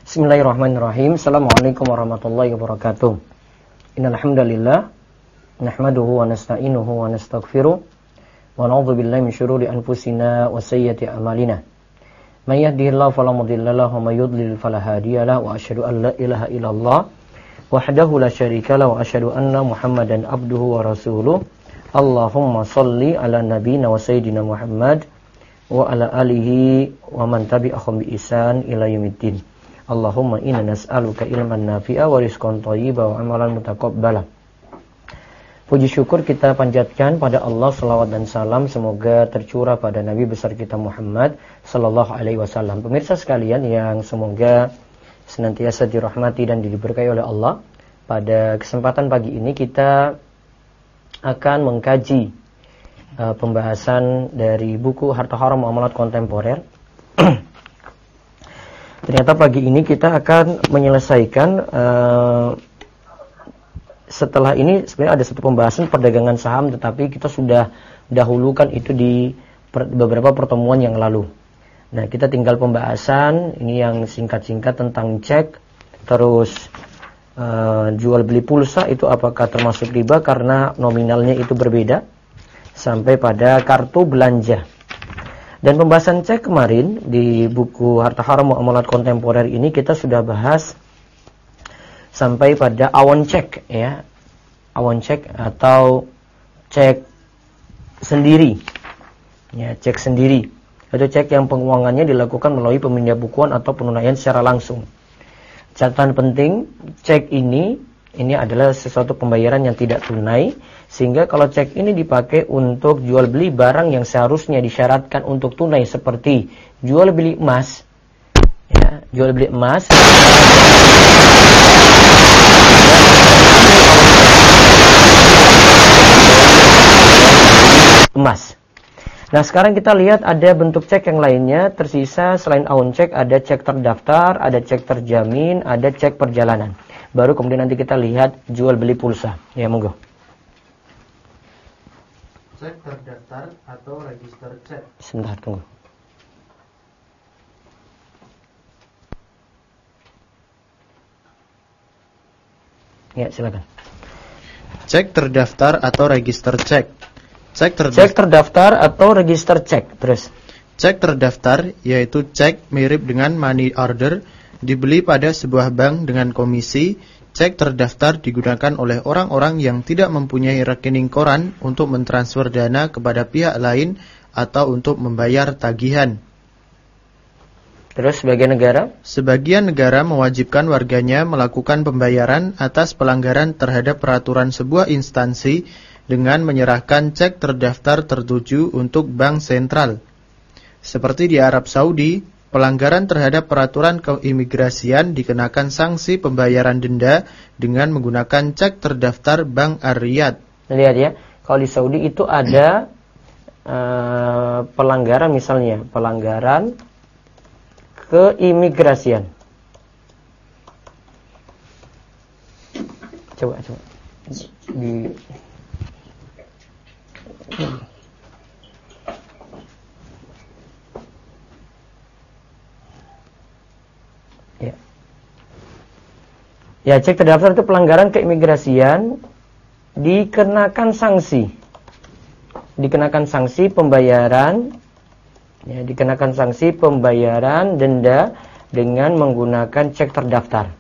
Bismillahirrahmanirrahim. Assalamualaikum warahmatullahi wabarakatuh. Innal hamdalillah nahmaduhu wa nasta'inuhu wa nastaghfiruh wa na'udzu billahi min syururi anfusina wa sayyiati a'malina. May yahdihillahu fala mudilla lahu wa may yudlil fala hadiya lahu wa asyhadu an la ilaha illallah wahdahu la syarika lahu wa asyhadu anna Muhammadan abduhu wa rasuluh. Allahumma shalli ala nabiyyina wa sayyidina Muhammad wa ala alihi wa man tabi'ahum bi ihsan ila yaumiddin. Allahumma inna nas'aluka ilman nafi'a wa rizqan thayyiban wa amalan mutaqabbala. Puji syukur kita panjatkan pada Allah, selawat dan salam semoga tercurah pada Nabi besar kita Muhammad sallallahu alaihi wasallam. Pemirsa sekalian yang semoga senantiasa dirahmati dan diberkahi oleh Allah. Pada kesempatan pagi ini kita akan mengkaji pembahasan dari buku Harta Haram Muamalat Kontemporer. Ternyata pagi ini kita akan menyelesaikan setelah ini sebenarnya ada satu pembahasan perdagangan saham, tetapi kita sudah dahulukan itu di beberapa pertemuan yang lalu. Nah, kita tinggal pembahasan ini yang singkat-singkat tentang cek, terus jual beli pulsa itu apakah termasuk riba karena nominalnya itu berbeda, sampai pada kartu belanja. Dan pembahasan cek kemarin di buku Harta Haram Muamalat Kontemporer ini kita sudah bahas sampai pada awon cek, ya. Awon cek atau cek sendiri. Ya, cek sendiri. Itu cek yang penguangannya dilakukan melalui pemindah bukuan atau penunaian secara langsung. Catatan penting, cek ini adalah sesuatu pembayaran yang tidak tunai, sehingga kalau cek ini dipakai untuk jual beli barang yang seharusnya disyaratkan untuk tunai seperti jual beli emas, ya, jual beli emas, emas. Nah, sekarang kita lihat ada bentuk cek yang lainnya tersisa selain awon cek, ada cek terdaftar, ada cek terjamin, ada cek perjalanan. Baru kemudian nanti kita lihat jual beli pulsa. Ya, monggo. Cek terdaftar atau register cek. Sebentar, tunggu. Ya, silakan. Cek terdaftar atau register cek. Cek terdaftar atau register cek. Terus. Cek terdaftar yaitu cek mirip dengan money order, dibeli pada sebuah bank dengan komisi. Cek terdaftar digunakan oleh orang-orang yang tidak mempunyai rekening koran untuk mentransfer dana kepada pihak lain atau untuk membayar tagihan. Terus sebagian negara? Sebagian negara mewajibkan warganya melakukan pembayaran atas pelanggaran terhadap peraturan sebuah instansi dengan menyerahkan cek terdaftar tertuju untuk bank sentral. Seperti di Arab Saudi, pelanggaran terhadap peraturan keimigrasian dikenakan sanksi pembayaran denda dengan menggunakan cek terdaftar Bank Ar-Riyad. Lihat ya, kalau di Saudi itu ada pelanggaran, misalnya pelanggaran keimigrasian. Coba. Ya, cek terdaftar itu pelanggaran keimigrasian, dikenakan sanksi pembayaran, ya, dikenakan sanksi pembayaran denda dengan menggunakan cek terdaftar.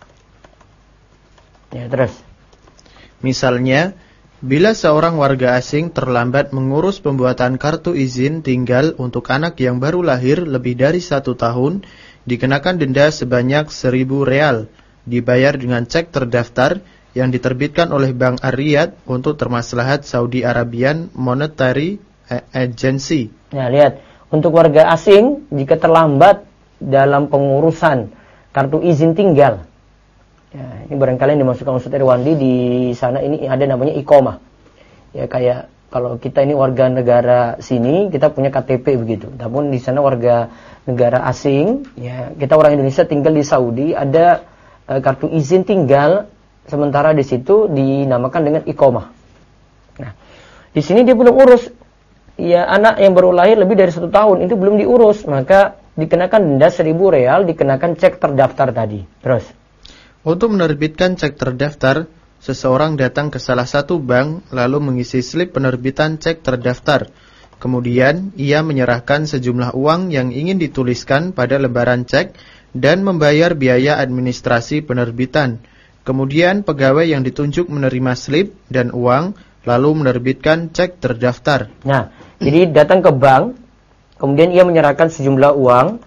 Ya, terus. Misalnya, bila seorang warga asing terlambat mengurus pembuatan kartu izin tinggal untuk anak yang baru lahir lebih dari 1 tahun, dikenakan denda sebanyak 1.000 real. Dibayar dengan cek terdaftar yang diterbitkan oleh Bank Ar-Riyad untuk termaslahat Saudi Arabian Monetary Agency. Nah, lihat, untuk warga asing jika terlambat dalam pengurusan kartu izin tinggal, ya, ini barangkali yang dimasukkan Ustaz Irwandi di sana, ini ada namanya iqomah. Ya, kayak kalau kita ini warga negara sini, kita punya KTP begitu. Namun di sana warga negara asing, ya, kita orang Indonesia tinggal di Saudi, ada kartu izin tinggal, sementara di situ dinamakan dengan iqomah. Nah, di sini dia belum urus, ya, anak yang baru lahir lebih dari 1 tahun itu belum diurus, maka dikenakan denda 1.000 real, dikenakan cek terdaftar tadi. Terus. Untuk menerbitkan cek terdaftar, seseorang datang ke salah satu bank lalu mengisi slip penerbitan cek terdaftar. Kemudian, ia menyerahkan sejumlah uang yang ingin dituliskan pada lembaran cek dan membayar biaya administrasi penerbitan. Kemudian, pegawai yang ditunjuk menerima slip dan uang lalu menerbitkan cek terdaftar. Nah, jadi datang ke bank, kemudian ia menyerahkan sejumlah uang,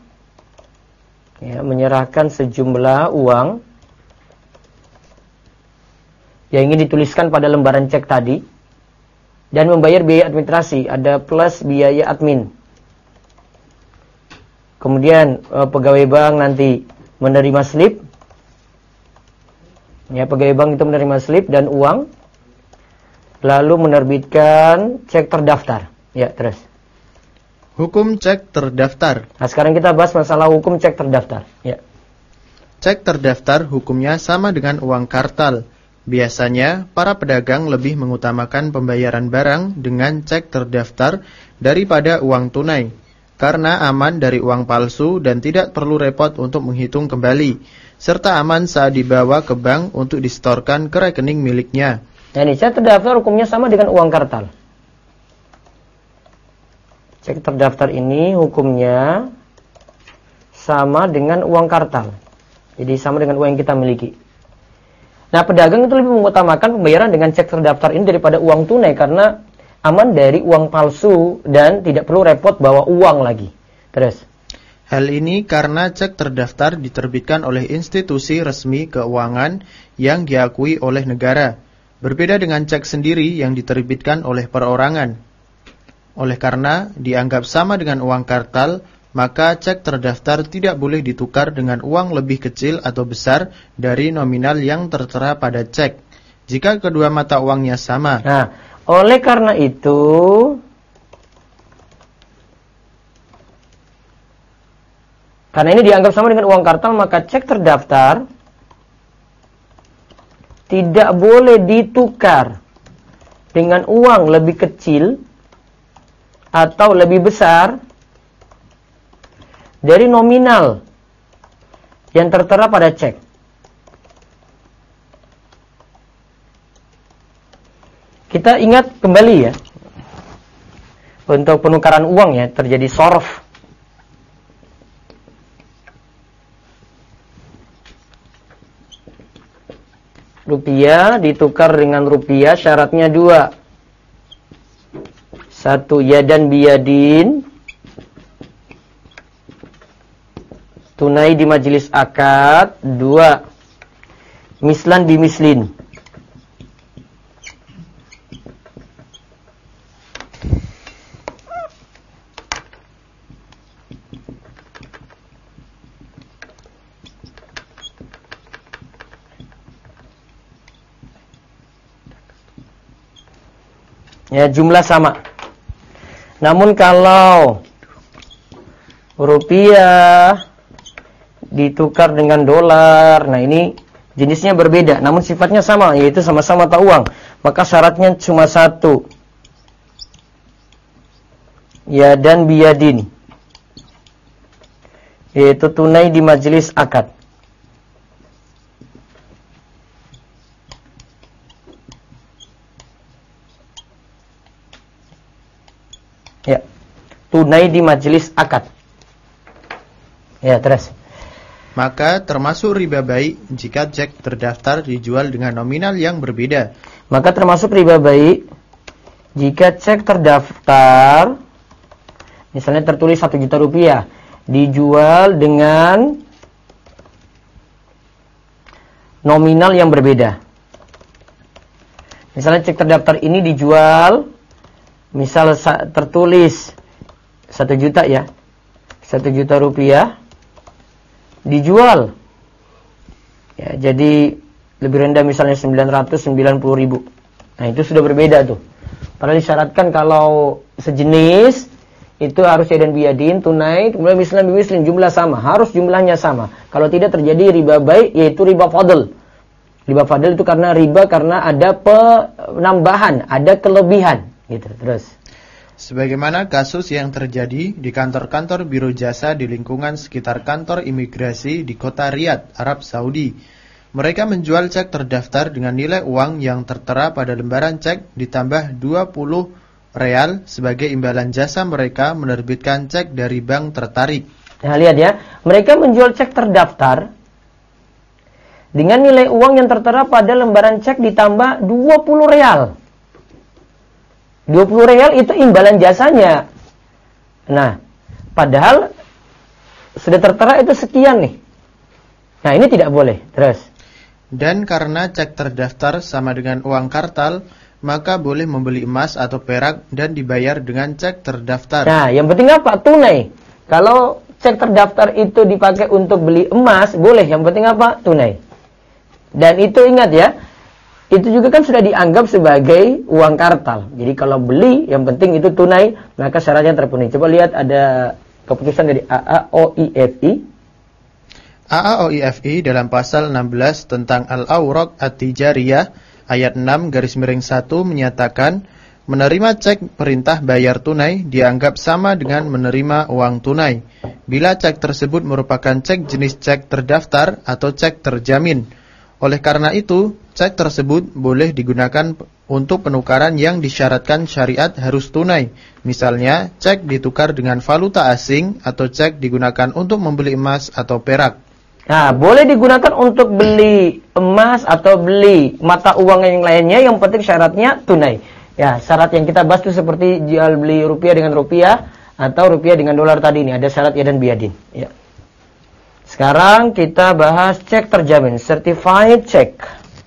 yang ingin dituliskan pada lembaran cek tadi, dan membayar biaya administrasi, ada plus biaya admin. Kemudian pegawai bank nanti menerima slip, pegawai bank itu menerima slip dan uang, lalu menerbitkan cek terdaftar. Ya, terus. Hukum cek terdaftar. Nah, sekarang kita bahas masalah hukum cek terdaftar. Ya. Cek terdaftar hukumnya sama dengan uang kartal. Biasanya, para pedagang lebih mengutamakan pembayaran barang dengan cek terdaftar daripada uang tunai, karena aman dari uang palsu dan tidak perlu repot untuk menghitung kembali, serta aman saat dibawa ke bank untuk disetorkan ke rekening miliknya. Nah, ini cek terdaftar hukumnya sama dengan uang kartal. Cek terdaftar ini hukumnya sama dengan uang kartal. Jadi sama dengan uang yang kita miliki. Nah, pedagang itu lebih mengutamakan pembayaran dengan cek terdaftar ini daripada uang tunai karena aman dari uang palsu dan tidak perlu repot bawa uang lagi. Terus. Hal ini karena cek terdaftar diterbitkan oleh institusi resmi keuangan yang diakui oleh negara, berbeda dengan cek sendiri yang diterbitkan oleh perorangan. Oleh karena dianggap sama dengan uang kartal, maka cek terdaftar tidak boleh ditukar dengan uang lebih kecil atau besar dari nominal yang tertera pada cek, jika kedua mata uangnya sama. Nah, oleh karena itu, karena ini dianggap sama dengan uang kartal, maka cek terdaftar tidak boleh ditukar dengan uang lebih kecil atau lebih besar dari nominal yang tertera pada cek. Kita ingat kembali ya, untuk penukaran uang ya, terjadi sorof. Rupiah ditukar dengan rupiah, syaratnya 2. 1, yadan biyadin, tunai di majelis akad. 2, mislan bimislin. Ya, jumlah sama. Namun kalau rupiah ditukar dengan dolar, nah ini jenisnya berbeda, namun sifatnya sama, yaitu sama-sama mata uang. Maka syaratnya cuma 1, yadan biyadin, yaitu tunai di majelis akad. Ya, tunai di majelis akad. Ya, terus. Maka termasuk riba baik jika cek terdaftar dijual dengan nominal yang berbeda. Maka termasuk riba baik jika cek terdaftar, misalnya tertulis 1 juta rupiah, dijual dengan nominal yang berbeda. Misalnya cek terdaftar ini dijual, misal tertulis 1 juta ya, 1 juta rupiah, dijual ya, jadi lebih rendah misalnya 990.000. Nah, itu sudah berbeda tuh. Padahal disyaratkan kalau sejenis itu harus yadan biyadin, tunai, kemudian mislan bimislin, jumlah sama, harus jumlahnya sama. Kalau tidak terjadi riba baik, yaitu riba fadl. Riba fadl itu karena riba karena ada penambahan, ada kelebihan gitu. Terus Sebagaimana kasus yang terjadi di kantor-kantor biro jasa di lingkungan sekitar kantor imigrasi di kota Riyadh, Arab Saudi. Mereka menjual cek terdaftar dengan nilai uang yang tertera pada lembaran cek ditambah 20 real sebagai imbalan jasa mereka menerbitkan cek dari bank tertarik. Nah, lihat ya, mereka menjual cek terdaftar dengan nilai uang yang tertera pada lembaran cek ditambah 20 real. 20 real itu imbalan jasanya. Nah, padahal sudah tertera itu sekian nih. Nah, ini tidak boleh. Terus. Dan karena cek terdaftar sama dengan uang kartal, maka boleh membeli emas atau perak dan dibayar dengan cek terdaftar. Nah, yang penting apa? Tunai. Kalau cek terdaftar itu dipakai untuk beli emas, boleh. Yang penting apa? Tunai. Dan itu ingat ya, itu juga kan sudah dianggap sebagai uang kartal. Jadi kalau beli, yang penting itu tunai, maka syaratnya terpenuhi. Coba lihat ada keputusan dari AAOIFI. AAOIFI dalam pasal 16 tentang Al-Awraq At-Tijariyah ayat 6/1 menyatakan menerima cek perintah bayar tunai dianggap sama dengan menerima uang tunai bila cek tersebut merupakan cek jenis cek terdaftar atau cek terjamin. Oleh karena itu, cek tersebut boleh digunakan untuk penukaran yang disyaratkan syariat harus tunai. Misalnya, cek ditukar dengan valuta asing atau cek digunakan untuk membeli emas atau perak. Nah, boleh digunakan untuk beli emas atau beli mata uang yang lainnya, yang penting syaratnya tunai. Ya, syarat yang kita bahas itu seperti jual beli rupiah dengan rupiah atau rupiah dengan dolar tadi ini, ada syarat ya dan biadin. Ya. Sekarang kita bahas cek terjamin, certified check.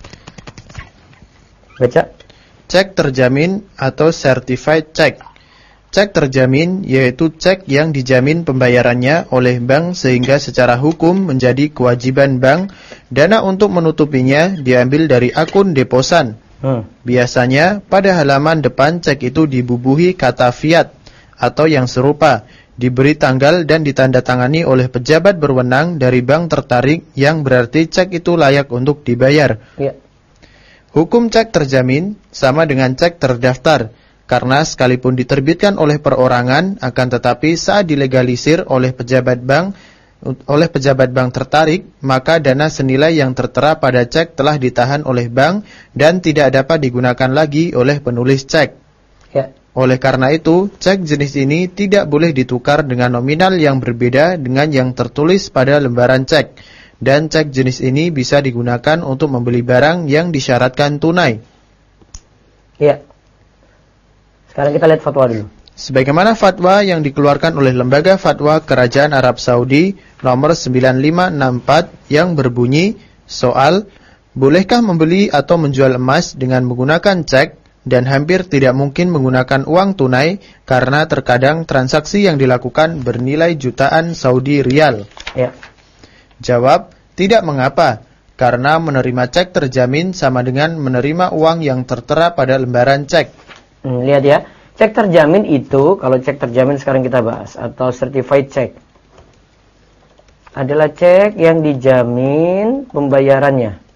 Baca. Cek terjamin atau certified check. Cek terjamin yaitu cek yang dijamin pembayarannya oleh bank sehingga secara hukum menjadi kewajiban bank. Dana untuk menutupinya diambil dari akun deposan. Biasanya pada halaman depan cek itu dibubuhi kata fiat atau yang serupa. Diberi tanggal dan ditandatangani oleh pejabat berwenang dari bank tertarik yang berarti cek itu layak untuk dibayar. Ya. Hukum cek terjamin sama dengan cek terdaftar karena sekalipun diterbitkan oleh perorangan akan tetapi saat dilegalisir oleh pejabat bank tertarik maka dana senilai yang tertera pada cek telah ditahan oleh bank dan tidak dapat digunakan lagi oleh penulis cek. Ya. Oleh karena itu, cek jenis ini tidak boleh ditukar dengan nominal yang berbeda dengan yang tertulis pada lembaran cek. Dan cek jenis ini bisa digunakan untuk membeli barang yang disyaratkan tunai. Iya. Sekarang kita lihat fatwa dulu. Sebagaimana fatwa yang dikeluarkan oleh Lembaga Fatwa Kerajaan Arab Saudi nomor 9564 yang berbunyi soal, bolehkah membeli atau menjual emas dengan menggunakan cek? Dan hampir tidak mungkin menggunakan uang tunai karena terkadang transaksi yang dilakukan bernilai jutaan Saudi Riyal. Ya. Jawab, tidak mengapa, karena menerima cek terjamin sama dengan menerima uang yang tertera pada lembaran cek. Lihat ya, cek terjamin itu, kalau cek terjamin sekarang kita bahas, atau certified check, adalah cek yang dijamin pembayarannya.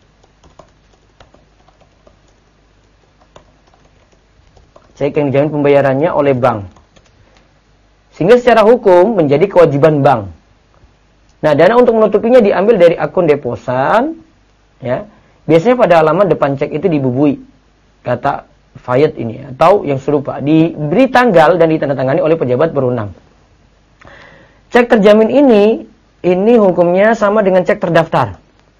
Cek yang dijamin pembayarannya oleh bank. Sehingga secara hukum menjadi kewajiban bank. Nah, dana untuk menutupinya diambil dari akun deposan. Ya. Biasanya pada halaman depan cek itu dibubui kata fayat ini atau yang serupa. Diberi tanggal dan ditandatangani oleh pejabat berwenang. Cek terjamin ini hukumnya sama dengan cek terdaftar.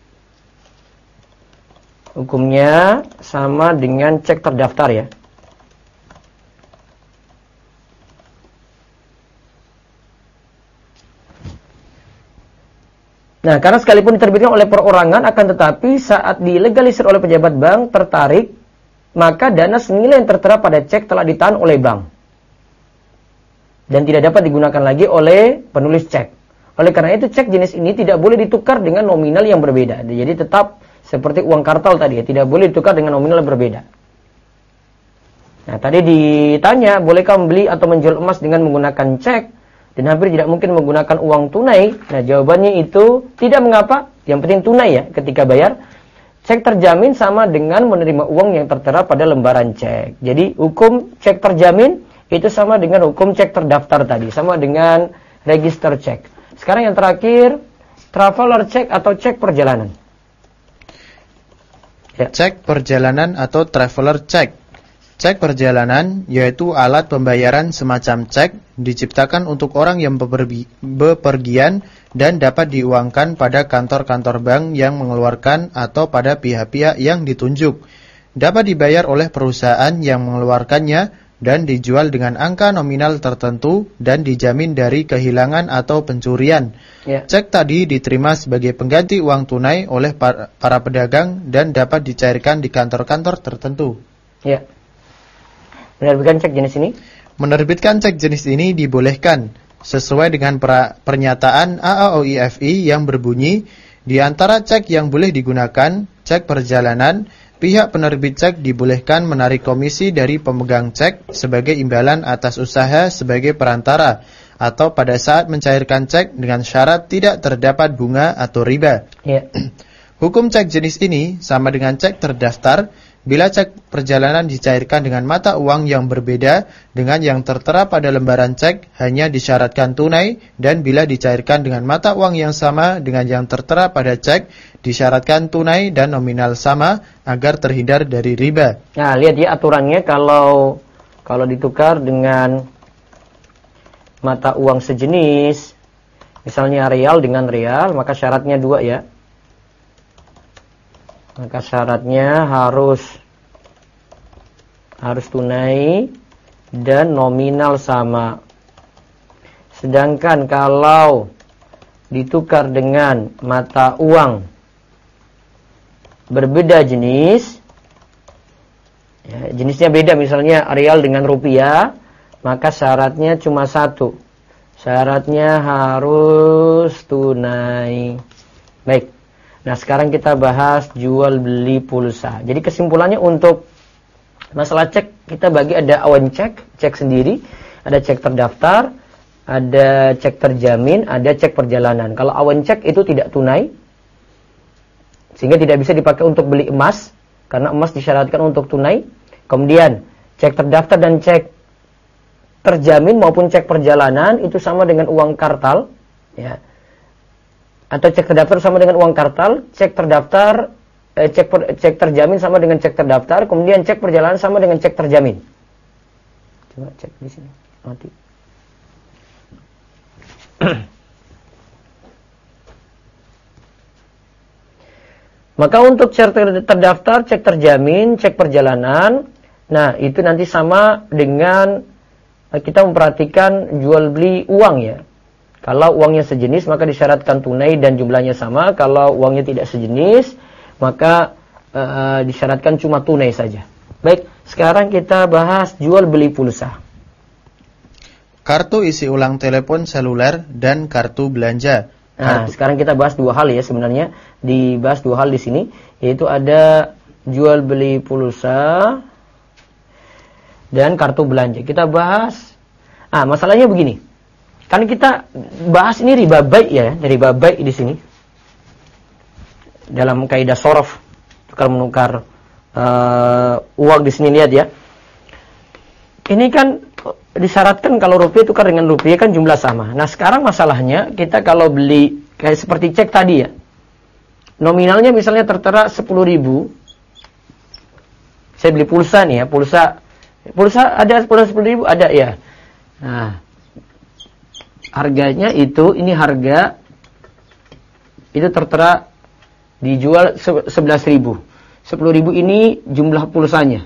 Hukumnya sama dengan cek terdaftar ya. Nah, karena sekalipun diterbitkan oleh perorangan, akan tetapi saat dilegalisir oleh pejabat bank tertarik, maka dana senilai yang tertera pada cek telah ditahan oleh bank. Dan tidak dapat digunakan lagi oleh penulis cek. Oleh karena itu, cek jenis ini tidak boleh ditukar dengan nominal yang berbeda. Jadi tetap seperti uang kartal tadi, ya, tidak boleh ditukar dengan nominal yang berbeda. Nah, tadi ditanya, bolehkah membeli atau menjual emas dengan menggunakan cek? Dan hampir tidak mungkin menggunakan uang tunai. Nah, jawabannya itu tidak mengapa. Yang penting tunai ya ketika bayar. Cek terjamin sama dengan menerima uang yang tertera pada lembaran cek. Jadi hukum cek terjamin Itu sama dengan hukum cek terdaftar tadi, sama dengan register cek. Sekarang yang terakhir, traveler cek atau cek perjalanan. Ya. Cek perjalanan atau traveler cek. Cek perjalanan yaitu alat pembayaran semacam cek, diciptakan untuk orang yang bepergian dan dapat diuangkan pada kantor-kantor bank yang mengeluarkan atau pada pihak-pihak yang ditunjuk. Dapat dibayar oleh perusahaan yang mengeluarkannya dan dijual dengan angka nominal tertentu dan dijamin dari kehilangan atau pencurian. Ya. Cek tadi diterima sebagai pengganti uang tunai oleh para pedagang dan dapat dicairkan di kantor-kantor tertentu. Ya. Menerbitkan cek jenis ini? Menerbitkan cek jenis ini dibolehkan sesuai dengan pernyataan AAOIFI yang berbunyi, di antara cek yang boleh digunakan, cek perjalanan, pihak penerbit cek dibolehkan menarik komisi dari pemegang cek sebagai imbalan atas usaha sebagai perantara atau pada saat mencairkan cek dengan syarat tidak terdapat bunga atau riba. Ya. Hukum cek jenis ini sama dengan cek terdaftar bila cek perjalanan dicairkan dengan mata uang yang berbeda dengan yang tertera pada lembaran cek hanya disyaratkan tunai, dan bila dicairkan dengan mata uang yang sama dengan yang tertera pada cek disyaratkan tunai dan nominal sama agar terhindar dari riba. Nah, lihat ya aturannya, kalau ditukar dengan mata uang sejenis, misalnya real dengan real, maka syaratnya dua ya. Maka syaratnya harus tunai dan nominal sama. Sedangkan kalau ditukar dengan mata uang berbeda jenis, ya, jenisnya beda, misalnya real dengan rupiah, maka syaratnya cuma satu. Syaratnya harus tunai. Baik. Nah, sekarang kita bahas jual beli pulsa. Jadi kesimpulannya untuk masalah cek, kita bagi ada awan cek sendiri, ada cek terdaftar, ada cek terjamin, ada cek perjalanan. Kalau awan cek itu tidak tunai, sehingga tidak bisa dipakai untuk beli emas, karena emas disyaratkan untuk tunai. Kemudian cek terdaftar dan cek terjamin maupun cek perjalanan itu sama dengan uang kartal, ya. Atau cek terdaftar sama dengan uang kartal, cek terdaftar, cek terjamin sama dengan cek terdaftar, kemudian cek perjalanan sama dengan cek terjamin. Coba cek di sini, mati. Maka untuk cek terdaftar, cek terjamin, cek perjalanan, nah itu nanti sama dengan kita memperhatikan jual beli uang ya. Kalau uangnya sejenis maka disyaratkan tunai dan jumlahnya sama. Kalau uangnya tidak sejenis maka disyaratkan cuma tunai saja. Baik, sekarang kita bahas jual beli pulsa. Kartu isi ulang telepon seluler dan kartu belanja. Nah, sekarang kita bahas dua hal ya sebenarnya. Dibahas dua hal di sini, yaitu ada jual beli pulsa dan kartu belanja. Kita bahas. Masalahnya begini. Kan kita bahas ini riba baik ya, riba baik di sini. Dalam kaidah shorof, tukar menukar uang di sini, lihat ya. Ini kan disyaratkan kalau rupiah tukar dengan rupiah kan jumlah sama. Nah, sekarang masalahnya kita kalau beli kayak seperti cek tadi ya. Nominalnya misalnya tertera 10.000. Saya beli pulsa nih ya, pulsa ada 10.000 ada ya. Nah, harganya itu, ini harga itu tertera dijual 11.000. 10.000 ini jumlah pulsanya.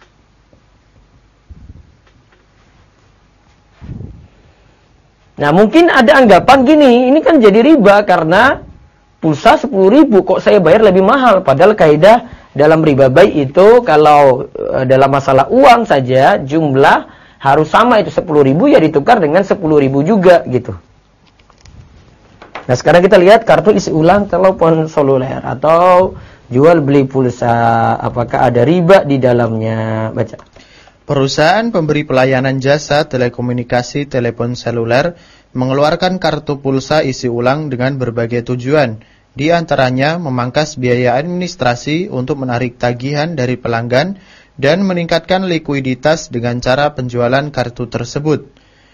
Nah, mungkin ada anggapan gini, ini kan jadi riba karena pulsa 10.000 kok saya bayar lebih mahal. Padahal kaidah dalam riba baik itu kalau dalam masalah uang saja jumlah harus sama, itu 10.000 ya ditukar dengan 10.000 juga gitu. Nah, sekarang kita lihat kartu isi ulang telepon seluler atau jual beli pulsa, apakah ada riba di dalamnya? Baca. Perusahaan pemberi pelayanan jasa telekomunikasi telepon seluler mengeluarkan kartu pulsa isi ulang dengan berbagai tujuan. Di antaranya memangkas biaya administrasi untuk menarik tagihan dari pelanggan dan meningkatkan likuiditas dengan cara penjualan kartu tersebut.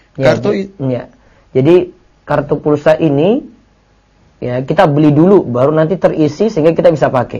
Jadi kartu pulsa ini ya kita beli dulu baru nanti terisi sehingga kita bisa pakai.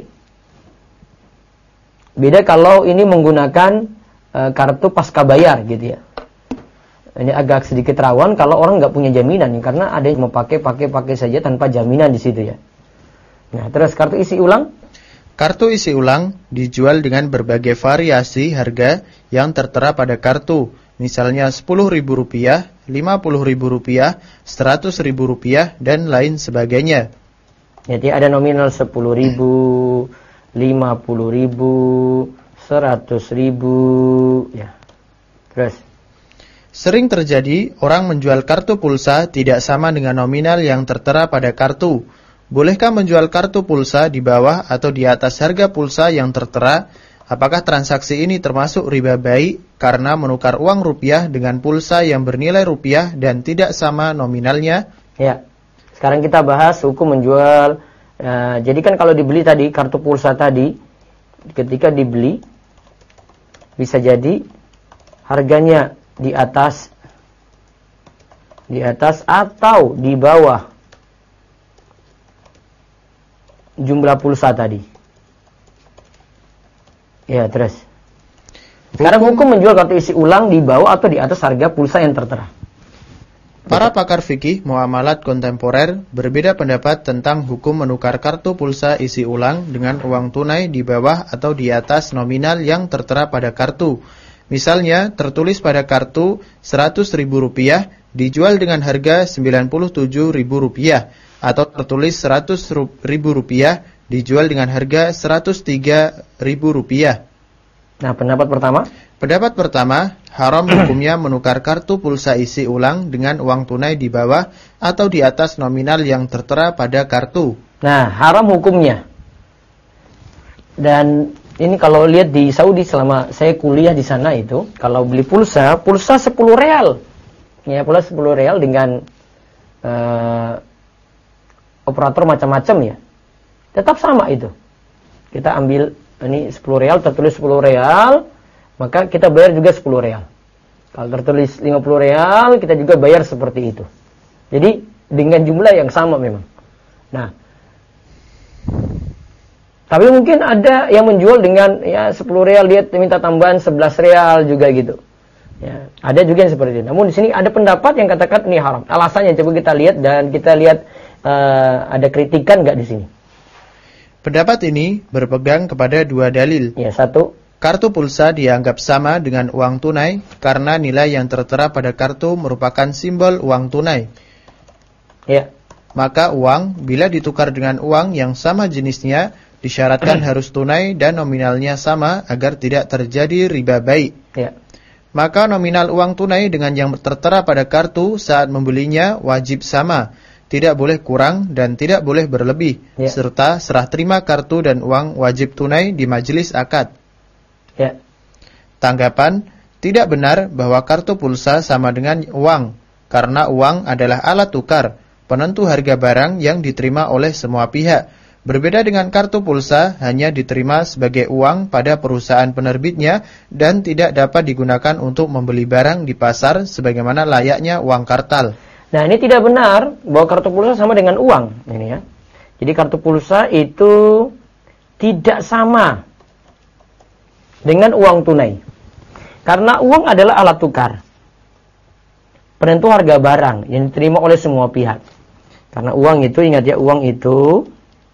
Beda kalau ini menggunakan kartu pasca bayar gitu ya. Ini agak sedikit rawan kalau orang nggak punya jaminan karena ada yang mau pakai saja tanpa jaminan di situ ya. Nah, terus kartu isi ulang? Kartu isi ulang dijual dengan berbagai variasi harga yang tertera pada kartu. Misalnya Rp10.000, Rp50.000, Rp100.000 dan lain sebagainya. Jadi ada nominal Rp10.000, Rp50.000, Rp100.000 ya. Terus sering terjadi orang menjual kartu pulsa tidak sama dengan nominal yang tertera pada kartu. Bolehkah menjual kartu pulsa di bawah atau di atas harga pulsa yang tertera? Apakah transaksi ini termasuk riba baik karena menukar uang rupiah dengan pulsa yang bernilai rupiah dan tidak sama nominalnya? Ya, sekarang kita bahas hukum menjual. Jadi kan kalau dibeli tadi, kartu pulsa tadi, ketika dibeli, bisa jadi harganya di atas atau di bawah jumlah pulsa tadi. Ya, terus. Sekarang hukum menjual kartu isi ulang di bawah atau di atas harga pulsa yang tertera. Para pakar fikih muamalat kontemporer berbeda pendapat tentang hukum menukar kartu pulsa isi ulang dengan uang tunai di bawah atau di atas nominal yang tertera pada kartu. Misalnya, tertulis pada kartu Rp100.000 dijual dengan harga Rp97.000 atau tertulis Rp100.000 dijual dengan harga Rp103.000. Nah, pendapat pertama? Pendapat pertama, haram hukumnya menukar kartu pulsa isi ulang dengan uang tunai di bawah atau di atas nominal yang tertera pada kartu. Nah, haram hukumnya. Dan ini kalau lihat di Saudi selama saya kuliah di sana itu, kalau beli pulsa Rp10. Ya, pulsa Rp10 dengan operator macam-macam ya. Tetap sama itu. Kita ambil ini Rp10 tertulis Rp10, maka kita bayar juga Rp10. Kalau tertulis Rp50, kita juga bayar seperti itu. Jadi dengan jumlah yang sama memang. Nah, tapi mungkin ada yang menjual dengan ya Rp10 dia minta tambahan Rp11 juga gitu. Ya, ada juga yang seperti itu. Namun di sini ada pendapat yang katakan ini haram. Alasannya coba kita lihat dan kita lihat ada kritikan enggak di sini. Pendapat ini berpegang kepada dua dalil. Ya, satu, kartu pulsa dianggap sama dengan uang tunai karena nilai yang tertera pada kartu merupakan simbol uang tunai. Ya. Maka uang bila ditukar dengan uang yang sama jenisnya disyaratkan harus tunai dan nominalnya sama agar tidak terjadi riba baik. Ya. Maka nominal uang tunai dengan yang tertera pada kartu saat membelinya wajib sama. Tidak boleh kurang dan tidak boleh berlebih. Ya. Serta serah terima kartu dan uang wajib tunai di majelis akad. Ya. Tanggapan, tidak benar bahwa kartu pulsa sama dengan uang. Karena uang adalah alat tukar, penentu harga barang yang diterima oleh semua pihak. Berbeda dengan kartu pulsa, hanya diterima sebagai uang pada perusahaan penerbitnya dan tidak dapat digunakan untuk membeli barang di pasar sebagaimana layaknya uang kartal. Nah, ini tidak benar bahwa kartu pulsa sama dengan uang. Ini ya. Jadi kartu pulsa itu tidak sama dengan uang tunai. Karena uang adalah alat tukar, penentu harga barang yang diterima oleh semua pihak. Karena uang itu, ingat ya, uang itu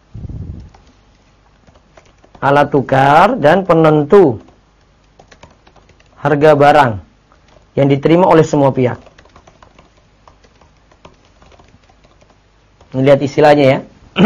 alat tukar dan penentu harga barang yang diterima oleh semua pihak. Lihat istilahnya ya.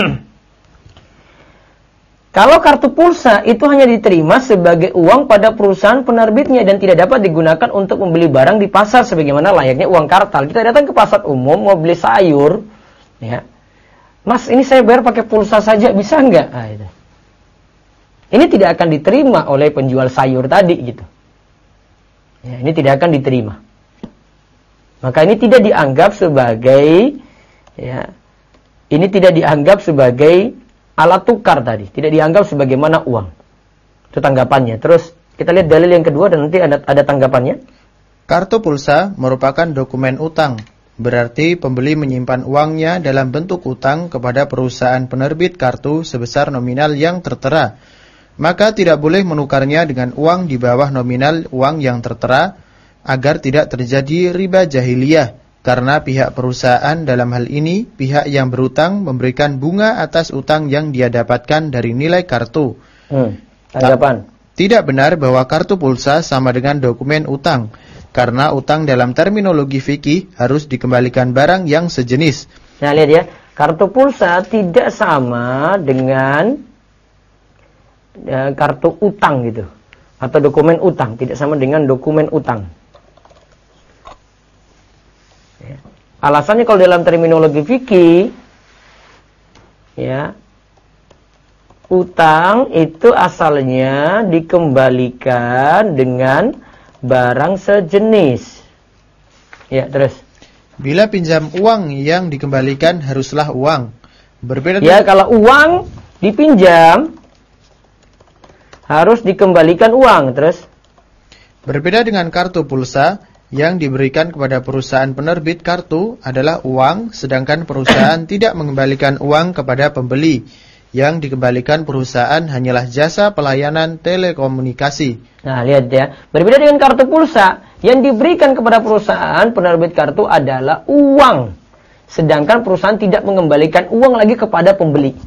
Kalau kartu pulsa itu hanya diterima sebagai uang pada perusahaan penerbitnya dan tidak dapat digunakan untuk membeli barang di pasar sebagaimana layaknya uang kartal. Kita datang ke pasar umum mau beli sayur, ya. Mas, ini saya bayar pakai pulsa saja, bisa enggak? Nah, itu. Ini tidak akan diterima oleh penjual sayur tadi gitu. Ya, ini tidak akan diterima. Maka ini tidak dianggap sebagai ya, ini tidak dianggap sebagai alat tukar tadi, tidak dianggap sebagaimana uang. Itu tanggapannya. Terus Kita lihat dalil yang kedua dan nanti ada tanggapannya. Kartu pulsa merupakan dokumen utang. Berarti pembeli menyimpan uangnya dalam bentuk utang kepada perusahaan penerbit kartu sebesar nominal yang tertera. Maka tidak boleh menukarnya dengan uang di bawah nominal uang yang tertera agar tidak terjadi riba jahiliyah. Karena pihak perusahaan dalam hal ini, pihak yang berutang memberikan bunga atas utang yang dia dapatkan dari nilai kartu. Tanggapan. Tidak benar bahwa kartu pulsa sama dengan dokumen utang. Karena utang dalam terminologi fikih harus dikembalikan barang yang sejenis. Nah, lihat ya, kartu pulsa tidak sama dengan kartu utang gitu. Atau dokumen utang, tidak sama dengan dokumen utang. Ya. Alasannya kalau dalam terminologi fikih, ya, utang itu asalnya dikembalikan dengan barang sejenis. Ya, terus. Bila pinjam uang yang dikembalikan haruslah uang. Berbeda ya, kalau uang dipinjam harus dikembalikan uang, terus. Berbeda dengan kartu pulsa yang diberikan kepada perusahaan penerbit kartu adalah uang, sedangkan perusahaan tidak mengembalikan uang kepada pembeli. Yang dikembalikan perusahaan hanyalah jasa pelayanan telekomunikasi. Nah, lihat ya. Berbeda dengan kartu pulsa, yang diberikan kepada perusahaan penerbit kartu adalah uang. Sedangkan perusahaan tidak mengembalikan uang lagi kepada pembeli.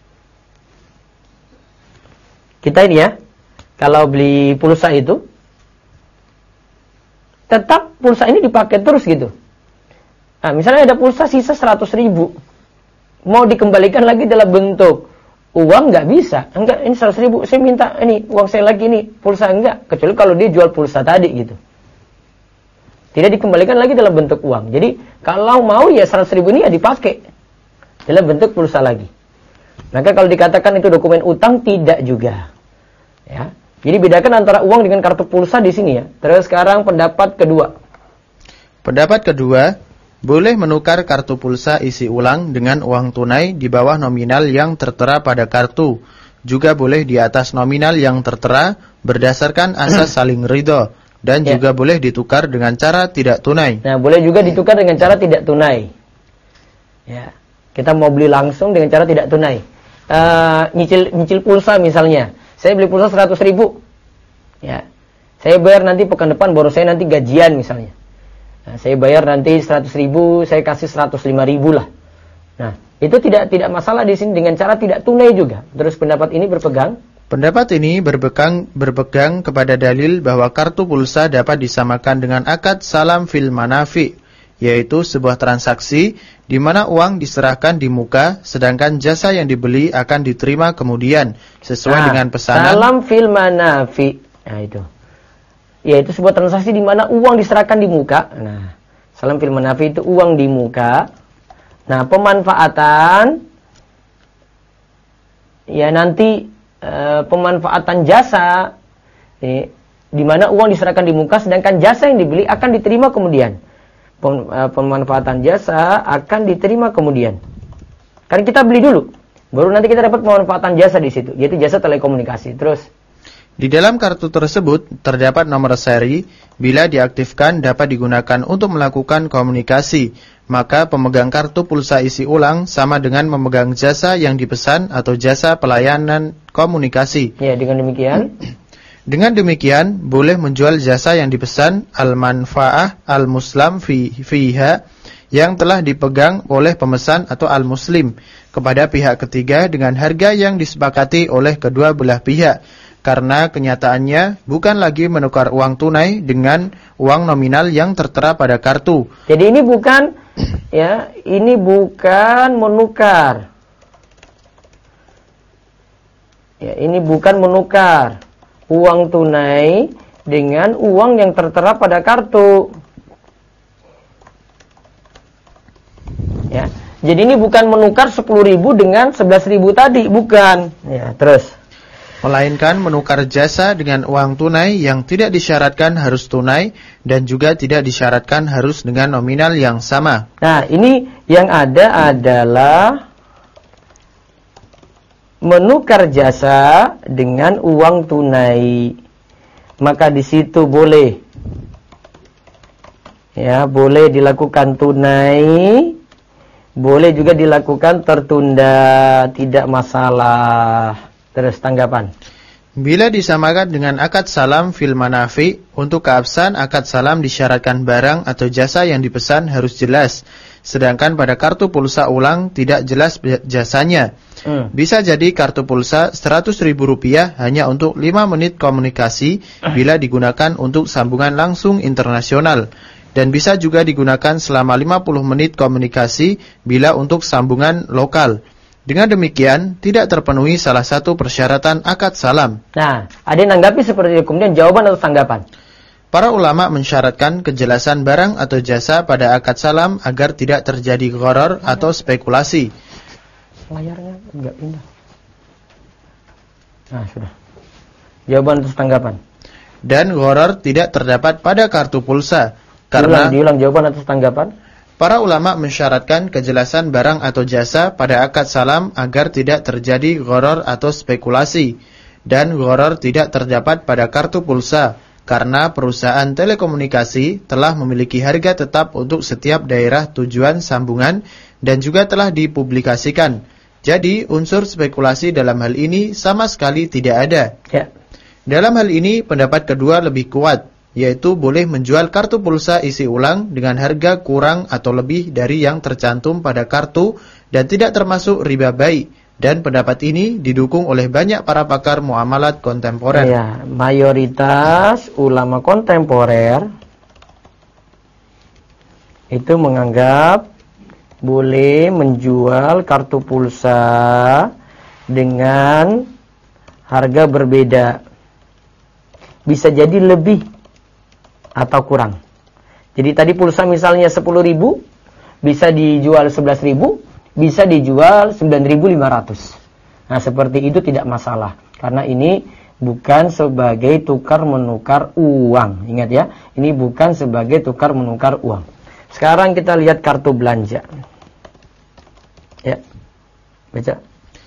Kita ini ya, kalau beli pulsa itu, tetap pulsa ini dipakai terus gitu. Nah, misalnya ada pulsa sisa 100.000. Mau dikembalikan lagi dalam bentuk uang nggak bisa. Enggak, ini 100.000, saya minta ini uang saya lagi ini, pulsa enggak. Kecuali kalau dia jual pulsa tadi gitu. Tidak dikembalikan lagi dalam bentuk uang. Jadi kalau mau ya 100.000 ini ya dipakai dalam bentuk pulsa lagi. Maka kalau dikatakan itu dokumen utang, tidak juga. Ya. Jadi bedakan antara uang dengan kartu pulsa di sini ya. Terus sekarang pendapat kedua. Pendapat kedua, boleh menukar kartu pulsa isi ulang dengan uang tunai di bawah nominal yang tertera pada kartu. Juga boleh di atas nominal yang tertera berdasarkan asas saling ridho. Dan juga boleh ditukar dengan cara tidak tunai. Nah, boleh juga ditukar dengan cara tidak tunai. Ya, kita mau beli langsung dengan cara tidak tunai. Nyicil pulsa misalnya. Saya beli pulsa 100.000. Ya, saya bayar nanti pekan depan, baru saya nanti gajian misalnya. Nah, saya bayar nanti 100.000, saya kasih 105.000 lah. Nah, itu tidak masalah di sini dengan cara tidak tunai juga. Terus pendapat ini berpegang? Pendapat ini berpegang kepada dalil bahwa kartu pulsa dapat disamakan dengan akad salam fil manafi, yaitu sebuah transaksi di mana uang diserahkan di muka, sedangkan jasa yang dibeli akan diterima kemudian sesuai dengan pesanan. Salam fil manafi. Nah, itu. Yaitu sebuah transaksi di mana uang diserahkan di muka. Nah, salam fil manafi itu uang di muka. Nah, pemanfaatan ya nanti pemanfaatan jasa di mana uang diserahkan di muka, sedangkan jasa yang dibeli akan diterima kemudian. Pemanfaatan jasa akan diterima kemudian. Kan kita beli dulu, baru nanti kita dapat pemanfaatan jasa di situ, yaitu jasa telekomunikasi. Terus di dalam kartu tersebut terdapat nomor seri, bila diaktifkan dapat digunakan untuk melakukan komunikasi. Maka pemegang kartu pulsa isi ulang sama dengan memegang jasa yang dipesan atau jasa pelayanan komunikasi. Ya, dengan demikian. Dengan demikian, boleh menjual jasa yang dipesan al-manfa'ah al-muslam fiha yang telah dipegang oleh pemesan atau al-muslim kepada pihak ketiga dengan harga yang disepakati oleh kedua belah pihak. Karena kenyataannya bukan lagi menukar uang tunai dengan uang nominal yang tertera pada kartu. Jadi ini bukan menukar. Ya, ini bukan menukar uang tunai dengan uang yang tertera pada kartu. Ya. Jadi ini bukan menukar 10.000 dengan 11.000 tadi, bukan. Ya, terus. Melainkan menukar jasa dengan uang tunai yang tidak disyaratkan harus tunai dan juga tidak disyaratkan harus dengan nominal yang sama. Nah, ini yang ada adalah menukar jasa dengan uang tunai. maka di situ boleh. Ya, boleh dilakukan tunai, boleh juga dilakukan tertunda, tidak masalah. Terus tanggapan. Bila disamakan dengan akad salam fil manafi, untuk keabsahan akad salam disyaratkan barang atau jasa yang dipesan harus jelas. Sedangkan pada kartu pulsa ulang tidak jelas jasanya. Bisa jadi kartu pulsa Rp100.000 hanya untuk 5 menit komunikasi bila digunakan untuk sambungan langsung internasional. Dan bisa juga digunakan selama 50 menit komunikasi bila untuk sambungan lokal. Dengan demikian, tidak terpenuhi salah satu persyaratan akad salam. Nah, ada yang nanggapi seperti itu. Kemudian jawaban atau tanggapan? Para ulama mensyaratkan kejelasan barang atau jasa pada akad salam agar tidak terjadi gharar atau spekulasi. Layarnya enggak pindah. Nah, sudah. Jawaban atau tanggapan? Dan gharar tidak terdapat pada kartu pulsa. Karena diulang jawaban atau tanggapan? Para ulama mensyaratkan kejelasan barang atau jasa pada akad salam agar tidak terjadi gharar atau spekulasi. Dan gharar tidak terdapat pada kartu pulsa, karena perusahaan telekomunikasi telah memiliki harga tetap untuk setiap daerah tujuan sambungan dan juga telah dipublikasikan. Jadi unsur spekulasi dalam hal ini sama sekali tidak ada. Ya. Dalam hal ini pendapat kedua lebih kuat, yaitu boleh menjual kartu pulsa isi ulang dengan harga kurang atau lebih dari yang tercantum pada kartu dan tidak termasuk riba baik. Dan pendapat ini didukung oleh banyak para pakar muamalat kontemporer. Ya, mayoritas ulama kontemporer itu menganggap boleh menjual kartu pulsa dengan harga berbeda. Bisa jadi lebih atau kurang. Jadi tadi pulsa misalnya 10.000, bisa dijual 11.000, bisa dijual 9.500. Nah, seperti itu tidak masalah. Karena ini bukan sebagai tukar menukar uang. Ingat ya, ini bukan sebagai tukar menukar uang. Sekarang kita lihat kartu belanja. Ya. Baca.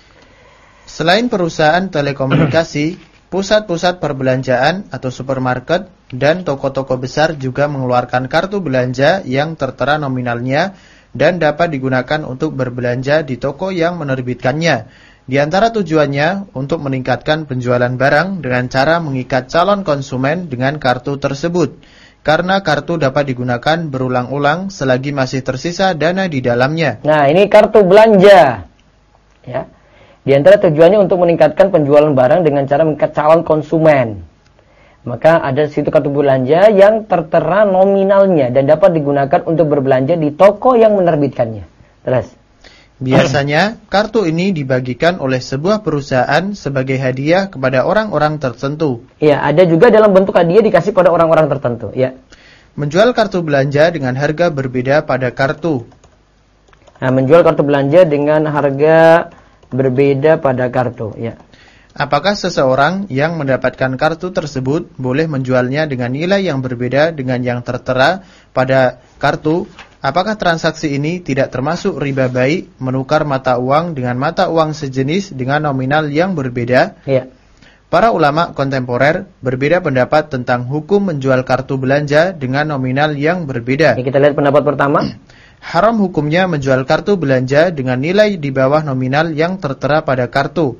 Selain perusahaan telekomunikasi, pusat-pusat perbelanjaan atau supermarket dan toko-toko besar juga mengeluarkan kartu belanja yang tertera nominalnya dan dapat digunakan untuk berbelanja di toko yang menerbitkannya. Di antara tujuannya untuk meningkatkan penjualan barang dengan cara mengikat calon konsumen dengan kartu tersebut. Karena kartu dapat digunakan berulang-ulang selagi masih tersisa dana di dalamnya. Nah, ini kartu belanja. Ya. Di antara tujuannya untuk meningkatkan penjualan barang dengan cara mengikat calon konsumen. Maka ada situ kartu belanja yang tertera nominalnya dan dapat digunakan untuk berbelanja di toko yang menerbitkannya. Terus. Biasanya kartu ini dibagikan oleh sebuah perusahaan sebagai hadiah kepada orang-orang tertentu. Ya, ada juga dalam bentuk hadiah dikasih pada orang-orang tertentu. Ya. Menjual kartu belanja dengan harga berbeda pada kartu. Nah, menjual kartu belanja dengan harga berbeda pada kartu. Ya. Apakah seseorang yang mendapatkan kartu tersebut boleh menjualnya dengan nilai yang berbeda dengan yang tertera pada kartu? Apakah transaksi ini tidak termasuk riba baik, menukar mata uang dengan mata uang sejenis dengan nominal yang berbeda? Ya. Para ulama kontemporer berbeda pendapat tentang hukum menjual kartu belanja dengan nominal yang berbeda. Ini kita lihat pendapat pertama. Haram hukumnya menjual kartu belanja dengan nilai di bawah nominal yang tertera pada kartu.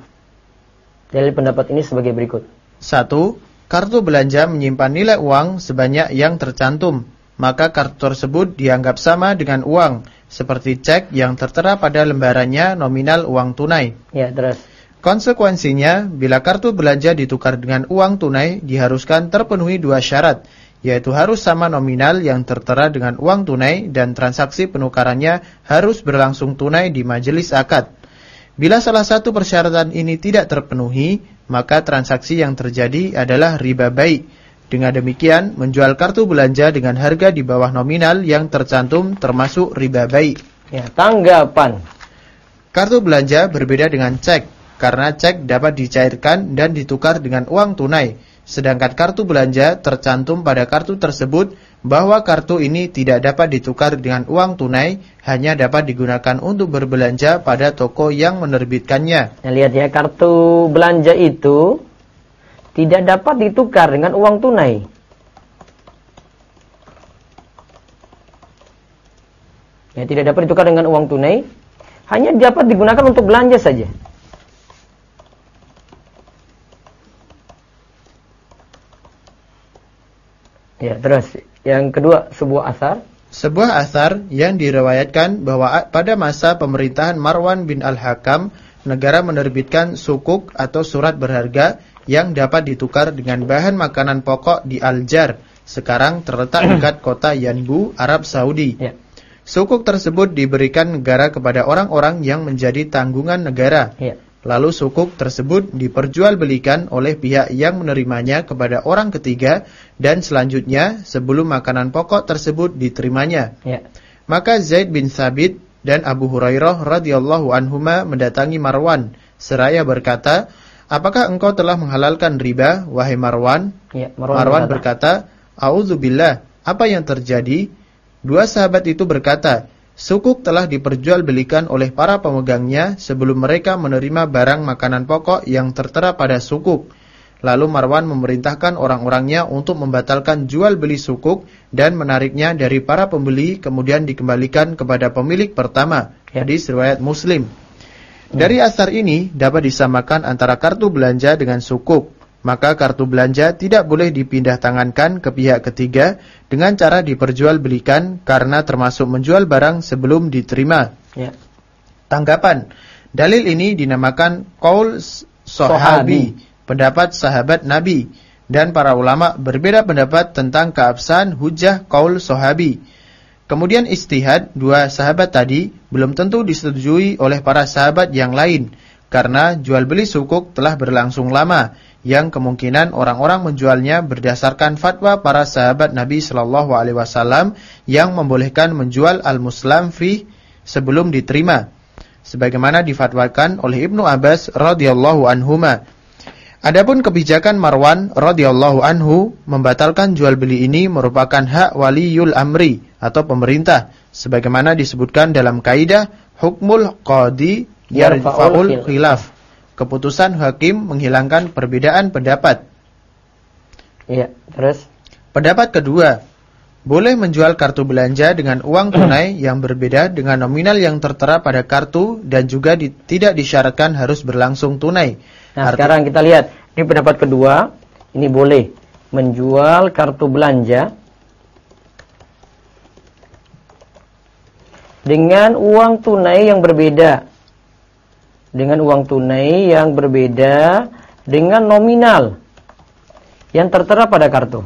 Dalil pendapat ini sebagai berikut. 1. Kartu belanja menyimpan nilai uang sebanyak yang tercantum. Maka kartu tersebut dianggap sama dengan uang, seperti cek yang tertera pada lembarannya nominal uang tunai. Ya, terus. Konsekuensinya, bila kartu belanja ditukar dengan uang tunai, diharuskan terpenuhi dua syarat, yaitu harus sama nominal yang tertera dengan uang tunai dan transaksi penukarannya harus berlangsung tunai di majelis akad. Bila salah satu persyaratan ini tidak terpenuhi, maka transaksi yang terjadi adalah riba baik. Dengan demikian, menjual kartu belanja dengan harga di bawah nominal yang tercantum termasuk riba baik. Ya, tanggapan. Kartu belanja berbeda dengan cek, karena cek dapat dicairkan dan ditukar dengan uang tunai. Sedangkan kartu belanja tercantum pada kartu tersebut bahwa kartu ini tidak dapat ditukar dengan uang tunai, hanya dapat digunakan untuk berbelanja pada toko yang menerbitkannya. Nah, lihat ya, kartu belanja itu tidak dapat ditukar dengan uang tunai. Ya, tidak dapat ditukar dengan uang tunai, hanya dapat digunakan untuk belanja saja. Ya, terus yang kedua, sebuah asar. Sebuah asar yang diriwayatkan bahwa pada masa pemerintahan Marwan bin Al-Hakam, negara menerbitkan sukuk atau surat berharga yang dapat ditukar dengan bahan makanan pokok di Al-Jar, sekarang terletak dekat kota Yanbu, Arab Saudi. Ya. Sukuk tersebut diberikan negara kepada orang-orang yang menjadi tanggungan negara. Ya. Lalu sukuk tersebut diperjualbelikan oleh pihak yang menerimanya kepada orang ketiga dan selanjutnya sebelum makanan pokok tersebut diterimanya. Ya. Maka Zaid bin Thabit dan Abu Hurairah radhiyallahu anhuma mendatangi Marwan seraya berkata, "Apakah engkau telah menghalalkan riba, wahai Marwan?" Ya, Marwan berkata, "A'udzubillah, apa yang terjadi?" Dua sahabat itu berkata, "Sukuk telah diperjualbelikan oleh para pemegangnya sebelum mereka menerima barang makanan pokok yang tertera pada sukuk." Lalu Marwan memerintahkan orang-orangnya untuk membatalkan jual beli sukuk dan menariknya dari para pembeli, kemudian dikembalikan kepada pemilik pertama. Hadis riwayat Muslim. Dari asar ini dapat disamakan antara kartu belanja dengan sukuk. Maka kartu belanja tidak boleh dipindah tangankan ke pihak ketiga dengan cara diperjualbelikan karena termasuk menjual barang sebelum diterima. Ya. Tanggapan, dalil ini dinamakan qaul sahabi, pendapat sahabat Nabi, dan para ulama berbeda pendapat tentang keabsahan hujjah qaul sahabi. Kemudian istihad dua sahabat tadi belum tentu disetujui oleh para sahabat yang lain karena jual beli sukuk telah berlangsung lama, yang kemungkinan orang-orang menjualnya berdasarkan fatwa para sahabat Nabi sallallahu alaihi wasallam yang membolehkan menjual al-muslam fi sebelum diterima, sebagaimana difatwakan oleh Ibnu Abbas radhiyallahu anhuma. Adapun kebijakan Marwan radhiyallahu anhu membatalkan jual beli ini merupakan hak waliyul amri atau pemerintah, sebagaimana disebutkan dalam kaidah hukmul qadi yarfa'ul khilaf. Keputusan hakim menghilangkan perbedaan pendapat. Iya, terus pendapat kedua, boleh menjual kartu belanja dengan uang tunai yang berbeda dengan nominal yang tertera pada kartu dan juga tidak disyaratkan harus berlangsung tunai. Nah, sekarang kita lihat, ini pendapat kedua, ini boleh menjual kartu belanja dengan uang tunai yang berbeda. Dengan uang tunai yang berbeda dengan nominal yang tertera pada kartu.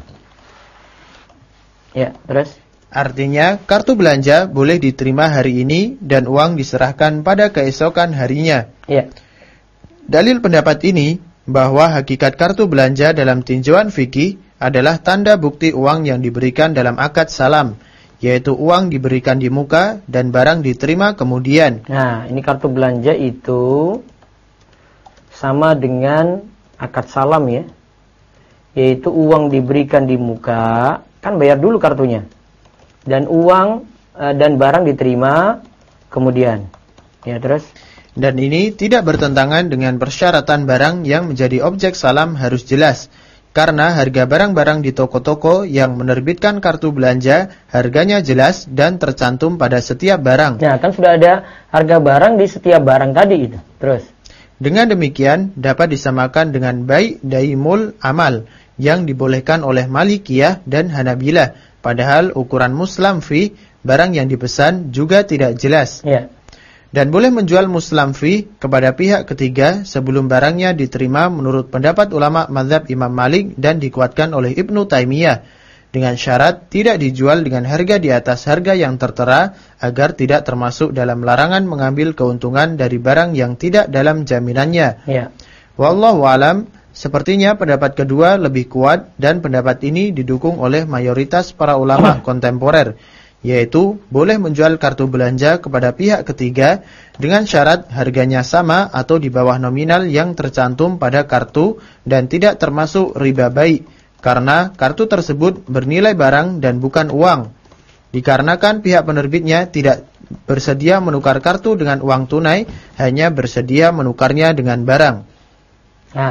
Ya, terus? Artinya, kartu belanja boleh diterima hari ini dan uang diserahkan pada keesokan harinya. Ya. Dalil pendapat ini bahwa hakikat kartu belanja dalam tinjauan fikih adalah tanda bukti uang yang diberikan dalam akad salam, yaitu uang diberikan di muka dan barang diterima kemudian. Nah, ini kartu belanja itu sama dengan akad salam ya, yaitu uang diberikan di muka, kan bayar dulu kartunya, dan uang dan barang diterima kemudian. Ya, terus? Dan ini tidak bertentangan dengan persyaratan barang yang menjadi objek salam harus jelas. Karena harga barang-barang di toko-toko yang menerbitkan kartu belanja harganya jelas dan tercantum pada setiap barang. Nah, kan sudah ada harga barang di setiap barang tadi itu. Terus? Dengan demikian dapat disamakan dengan bai' daimul amal yang dibolehkan oleh Malikiyah dan Hanabilah. Padahal ukuran muslam fi barang yang dipesan juga tidak jelas. Ya. Dan boleh menjual muslam fi kepada pihak ketiga sebelum barangnya diterima menurut pendapat ulama mazhab Imam Malik dan dikuatkan oleh Ibnu Taimiyah, dengan syarat tidak dijual dengan harga di atas harga yang tertera agar tidak termasuk dalam larangan mengambil keuntungan dari barang yang tidak dalam jaminannya. Ya. Wallahu alam, sepertinya pendapat kedua lebih kuat dan pendapat ini didukung oleh mayoritas para ulama kontemporer, yaitu boleh menjual kartu belanja kepada pihak ketiga dengan syarat harganya sama atau di bawah nominal yang tercantum pada kartu dan tidak termasuk riba bai, karena kartu tersebut bernilai barang dan bukan uang. Dikarenakan pihak penerbitnya tidak bersedia menukar kartu dengan uang tunai, hanya bersedia menukarnya dengan barang. Nah,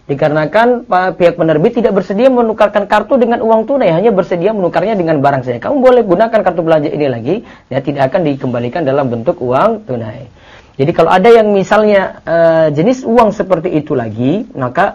Dikarenakan pihak penerbit tidak bersedia menukarkan kartu dengan uang tunai, hanya bersedia menukarnya dengan barang saja. Kamu boleh gunakan kartu belanja ini lagi, ya tidak akan dikembalikan dalam bentuk uang tunai. Jadi kalau ada yang misalnya jenis uang seperti itu lagi, maka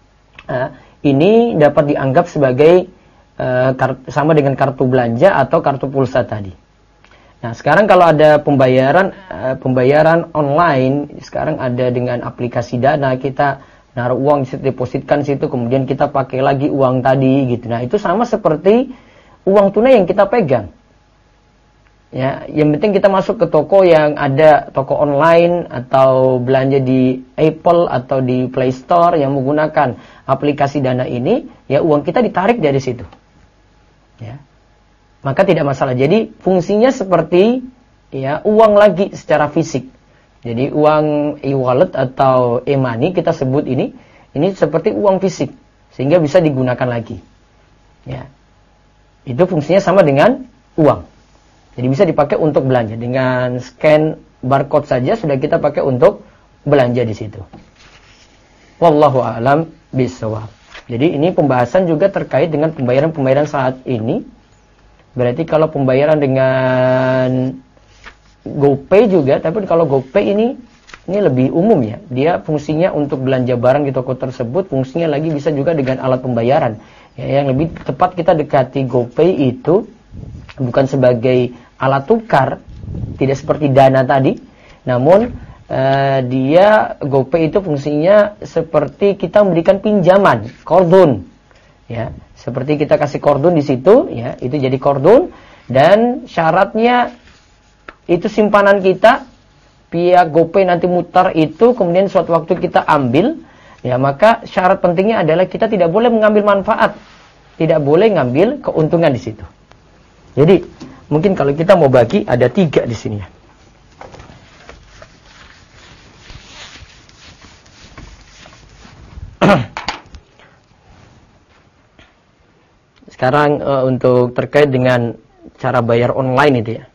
ini dapat dianggap sebagai sama dengan kartu belanja atau kartu pulsa tadi. Nah, sekarang kalau ada pembayaran online, sekarang ada dengan aplikasi Dana, kita naruh uang di situ, depositkan situ, kemudian kita pakai lagi uang tadi gitu. Nah, itu sama seperti uang tunai yang kita pegang. Ya, yang penting kita masuk ke toko yang ada toko online atau belanja di Apple atau di Play Store yang menggunakan aplikasi Dana ini, ya uang kita ditarik dari situ. Ya. Maka tidak masalah. Jadi fungsinya seperti ya uang lagi secara fisik. Jadi uang e-wallet atau e-money kita sebut ini seperti uang fisik sehingga bisa digunakan lagi. Ya. Itu fungsinya sama dengan uang. Jadi bisa dipakai untuk belanja dengan scan barcode saja sudah kita pakai untuk belanja di situ. Wallahu a'lam bishawab. Jadi ini pembahasan juga terkait dengan pembayaran saat ini. Berarti kalau pembayaran dengan GoPay juga, tapi kalau GoPay ini lebih umum ya. Dia fungsinya untuk belanja barang di toko tersebut, fungsinya lagi bisa juga dengan alat pembayaran. Ya, yang lebih tepat kita dekati GoPay itu bukan sebagai alat tukar, tidak seperti Dana tadi, namun dia GoPay itu fungsinya seperti kita memberikan pinjaman, kordon. Ya, seperti kita kasih kordon di situ, ya, itu jadi kordon dan syaratnya itu simpanan kita, pihak GoPay nanti mutar itu, kemudian suatu waktu kita ambil, ya maka syarat pentingnya adalah kita tidak boleh mengambil manfaat, tidak boleh ngambil keuntungan di situ. Jadi mungkin kalau kita mau bagi ada 3 di sini ya. Sekarang untuk terkait dengan cara bayar online itu ya.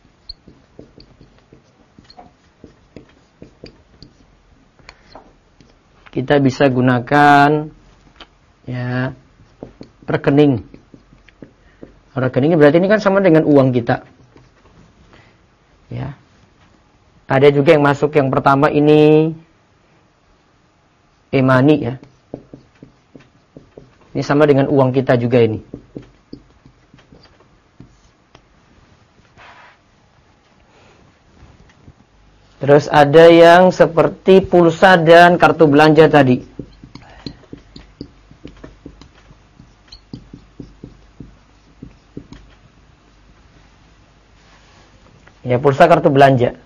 Kita bisa gunakan ya rekening. Rekening berarti ini kan sama dengan uang kita. Ya. Ada juga yang masuk yang pertama ini e-money ya. Ini sama dengan uang kita juga ini. Terus ada yang seperti pulsa dan kartu belanja tadi. Ya, pulsa kartu belanja.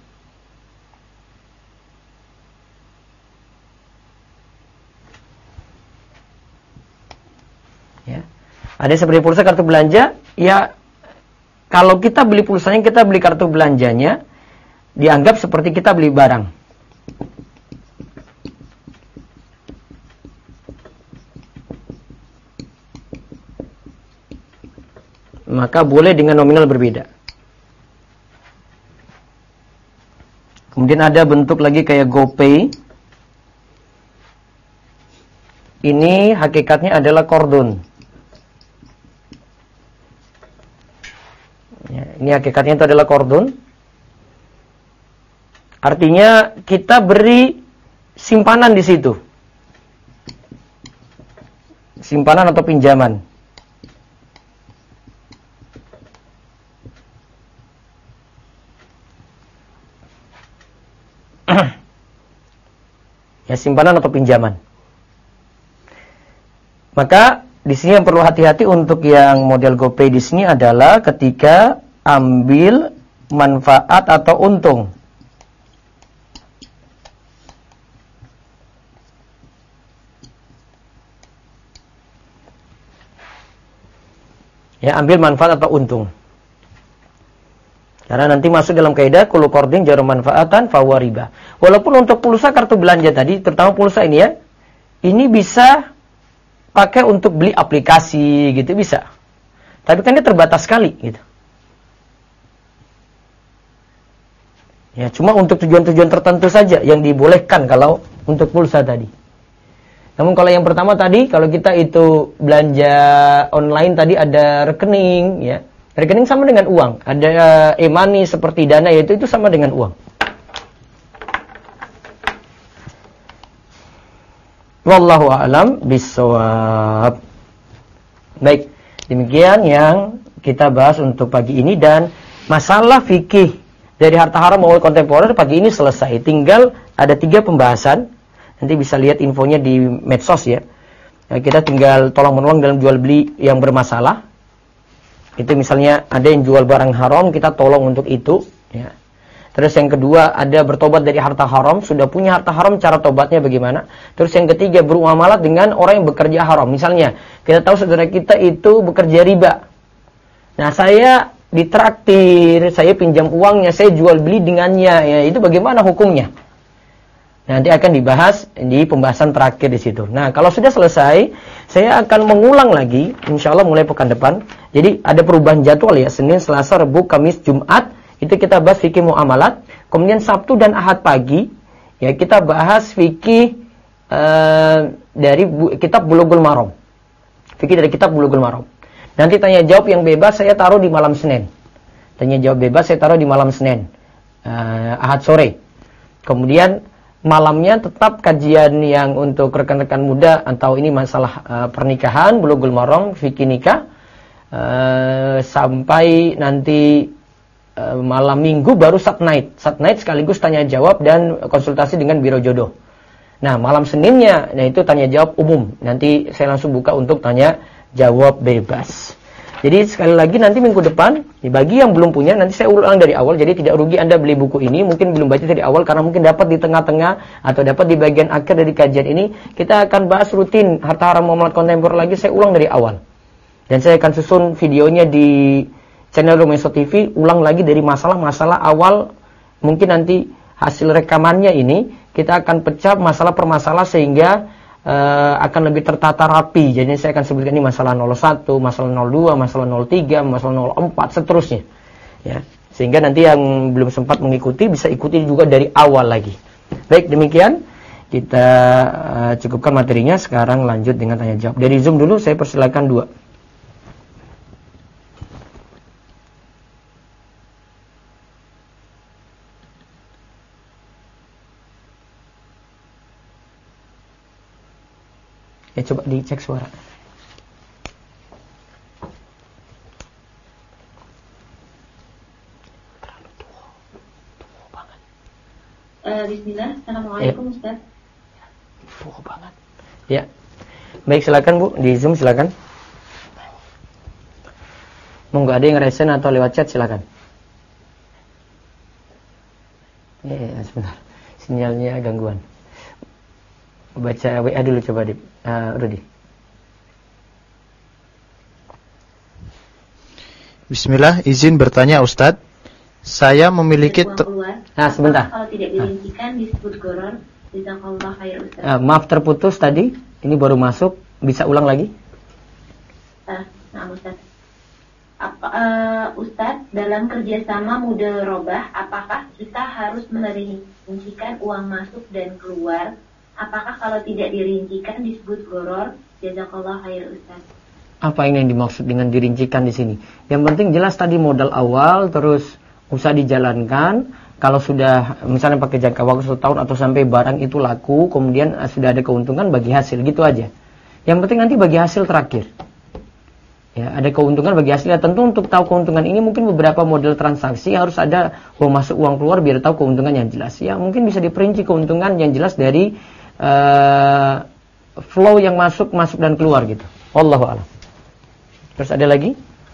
Ya. Ada seperti pulsa kartu belanja, ya kalau kita beli pulsanya, kita beli kartu belanjanya, dianggap seperti kita beli barang. Maka boleh dengan nominal berbeda. Kemudian ada bentuk lagi kayak GoPay. Ini hakikatnya adalah kordon. Ya, ini hakikatnya itu adalah kordon. Artinya kita beri simpanan di situ. Simpanan atau pinjaman. Ya, simpanan atau pinjaman. Maka di sini yang perlu hati-hati untuk yang model GoPay di sini adalah ketika ambil manfaat atau untung. Ya, ambil manfaat atau untung. Karena nanti masuk dalam kaidah kullu qardin jarum manfaatan fahuwa riba. Walaupun untuk pulsa kartu belanja tadi, terutama pulsa ini ya, ini bisa pakai untuk beli aplikasi gitu bisa. Tapi kan dia terbatas sekali gitu. Ya, cuma untuk tujuan-tujuan tertentu saja yang dibolehkan kalau untuk pulsa tadi. Namun kalau yang pertama tadi, kalau kita itu belanja online tadi ada rekening, ya. Rekening sama dengan uang. Ada e-money seperti Dana, yaitu itu sama dengan uang. Wallahu a'lam bishawab. Baik, demikian yang kita bahas untuk pagi ini, dan masalah fikih dari harta haram maupun kontemporer pagi ini selesai. Tinggal ada 3 pembahasan. Nanti bisa lihat infonya di medsos ya. Kita tinggal tolong menolong dalam jual beli yang bermasalah. Itu misalnya ada yang jual barang haram, kita tolong untuk itu. Ya. Terus yang kedua, ada bertobat dari harta haram. Sudah punya harta haram, cara tobatnya bagaimana? Terus yang ketiga, bermuamalah dengan orang yang bekerja haram. Misalnya, kita tahu saudara kita itu bekerja riba. Nah, saya ditraktir, saya pinjam uangnya, saya jual beli dengannya. Ya, itu bagaimana hukumnya? Nanti akan dibahas di pembahasan terakhir di situ. Nah, kalau sudah selesai, saya akan mengulang lagi, insya Allah mulai pekan depan. Jadi ada perubahan jadwal ya, Senin, Selasa, Rabu, Kamis, Jumat. Itu kita bahas fikih muamalat. Kemudian Sabtu dan Ahad pagi, ya kita bahas fikih dari kitab Bulughul Maram. Fikih dari kitab Bulughul Maram. Nanti tanya jawab yang bebas saya taruh di malam Senin. Tanya jawab bebas saya taruh di malam Senin, Ahad sore. Kemudian malamnya tetap kajian yang untuk rekan-rekan muda, atau ini masalah pernikahan, Bulughul Maram, fikih nikah, sampai nanti malam Minggu baru Sat Night sekaligus tanya jawab dan konsultasi dengan biro jodoh. Nah, malam Seninnya, nah itu tanya jawab umum. Nanti saya langsung buka untuk tanya jawab bebas. Jadi sekali lagi nanti minggu depan, bagi yang belum punya, nanti saya ulang dari awal. Jadi tidak rugi Anda beli buku ini, mungkin belum baca dari awal, karena mungkin dapat di tengah-tengah atau dapat di bagian akhir dari kajian ini. Kita akan bahas rutin harta haram muamalat kontemporer lagi, saya ulang dari awal. Dan saya akan susun videonya di channel Rumeso TV, ulang lagi dari masalah-masalah awal. Mungkin nanti hasil rekamannya ini, kita akan pecah masalah per masalah sehingga akan lebih tertata rapi. Jadi saya akan sebutkan ini masalah 01, masalah 02, masalah 03, masalah 04, seterusnya. Ya, sehingga nanti yang belum sempat mengikuti bisa ikuti juga dari awal lagi. Baik, demikian kita cukupkan materinya. Sekarang lanjut dengan tanya jawab. Dari Zoom dulu saya persilakan 2. Coba dicek suara. Terlalu tua banget. Bismillah, Assalamualaikum Ustaz. Tua banget. Ya, baik, silakan Bu, di Zoom silakan. Monggo, ada yang resen atau lewat chat silakan. Ya, sebentar, sinyalnya gangguan. Baca WA dulu coba, Rudi. Bismillah, izin bertanya Ustadz. Saya memiliki sebentar. Kalau tidak dirincikan disebut goror. Jazakallah khair Ustaz. Maaf terputus tadi. Ini baru masuk. Bisa ulang lagi? Nah Ustaz. Ustaz, dalam kerjasama mudharabah, apakah kita harus merincikan uang masuk dan keluar? Apakah kalau tidak dirincikan disebut goror? Jazakallah khair Ustaz. Apa ini yang dimaksud dengan dirincikan di sini? Yang penting jelas tadi modal awal, terus usaha dijalankan. Kalau sudah misalnya pakai jangka waktu 1 tahun atau sampai barang itu laku, kemudian sudah ada keuntungan, bagi hasil, gitu aja. Yang penting nanti bagi hasil terakhir. Ya, ada keuntungan bagi hasilnya. Tentu untuk tahu keuntungan ini mungkin beberapa model transaksi harus ada uang masuk uang keluar biar tahu keuntungan yang jelas. Ya, mungkin bisa diperinci keuntungan yang jelas dari flow yang masuk dan keluar gitu. Wallahu a'lam. Terus ada lagi?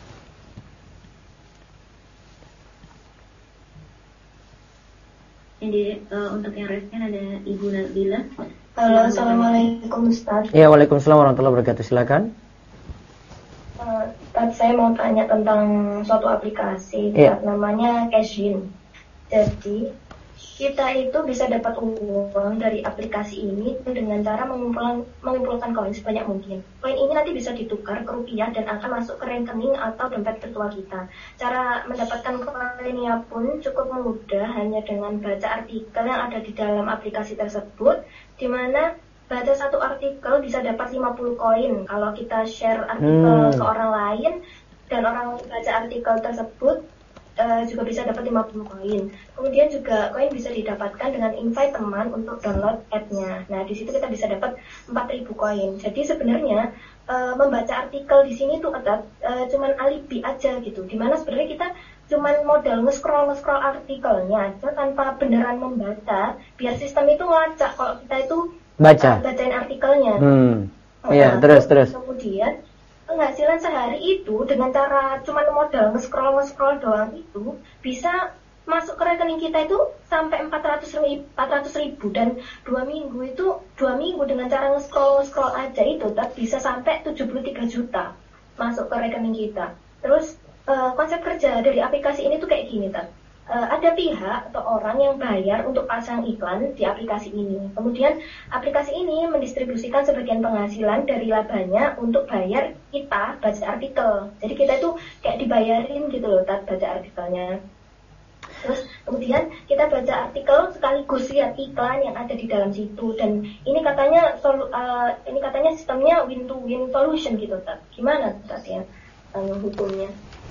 Jadi untuk yang resmen ada Ibu Nabila. Halo, Assalamualaikum Ustaz. Ya, waalaikumsalam warahmatullahi wabarakatuh. Silakan. Ustaz, saya mau tanya tentang suatu aplikasi, namanya Cashin. Jadi kita itu bisa dapat uang dari aplikasi ini dengan cara mengumpulkan koin sebanyak mungkin. Koin ini nanti bisa ditukar ke rupiah dan akan masuk ke rekening atau dompet virtual kita. Cara mendapatkan koinnya pun cukup mudah, hanya dengan baca artikel yang ada di dalam aplikasi tersebut, di mana baca satu artikel bisa dapat 50 koin. Kalau kita share artikel ke orang lain dan orang baca artikel tersebut juga bisa dapat 50 koin. Kemudian juga koin bisa didapatkan dengan invite teman untuk download app-nya. Nah, di situ kita bisa dapat 4.000 koin. Jadi sebenarnya membaca artikel di sini tuh cuman alibi aja gitu. Dimana sebenarnya kita cuman modal nge-scroll artikelnya aja tanpa beneran membaca, biar sistem itu ngelacak kalau kita itu bacain artikelnya. Iya, terus. Kemudian penghasilan sehari itu dengan cara cuman modal nge-scroll doang itu bisa masuk ke rekening kita itu sampai 400.000 dan 2 minggu dengan cara nge-scroll aja itu bisa sampai 73 juta masuk ke rekening kita. Terus konsep kerja dari aplikasi ini tuh kayak gini, ada pihak atau orang yang bayar untuk pasang iklan di aplikasi ini. Kemudian aplikasi ini mendistribusikan sebagian penghasilan dari labanya untuk bayar kita baca artikel. Jadi kita itu kayak dibayarin gitu loh, baca artikelnya. Terus kemudian kita baca artikel sekaligus lihat iklan yang ada di dalam situ, dan ini katanya sistemnya win to win solution gitu, Gimana ya hukumnya?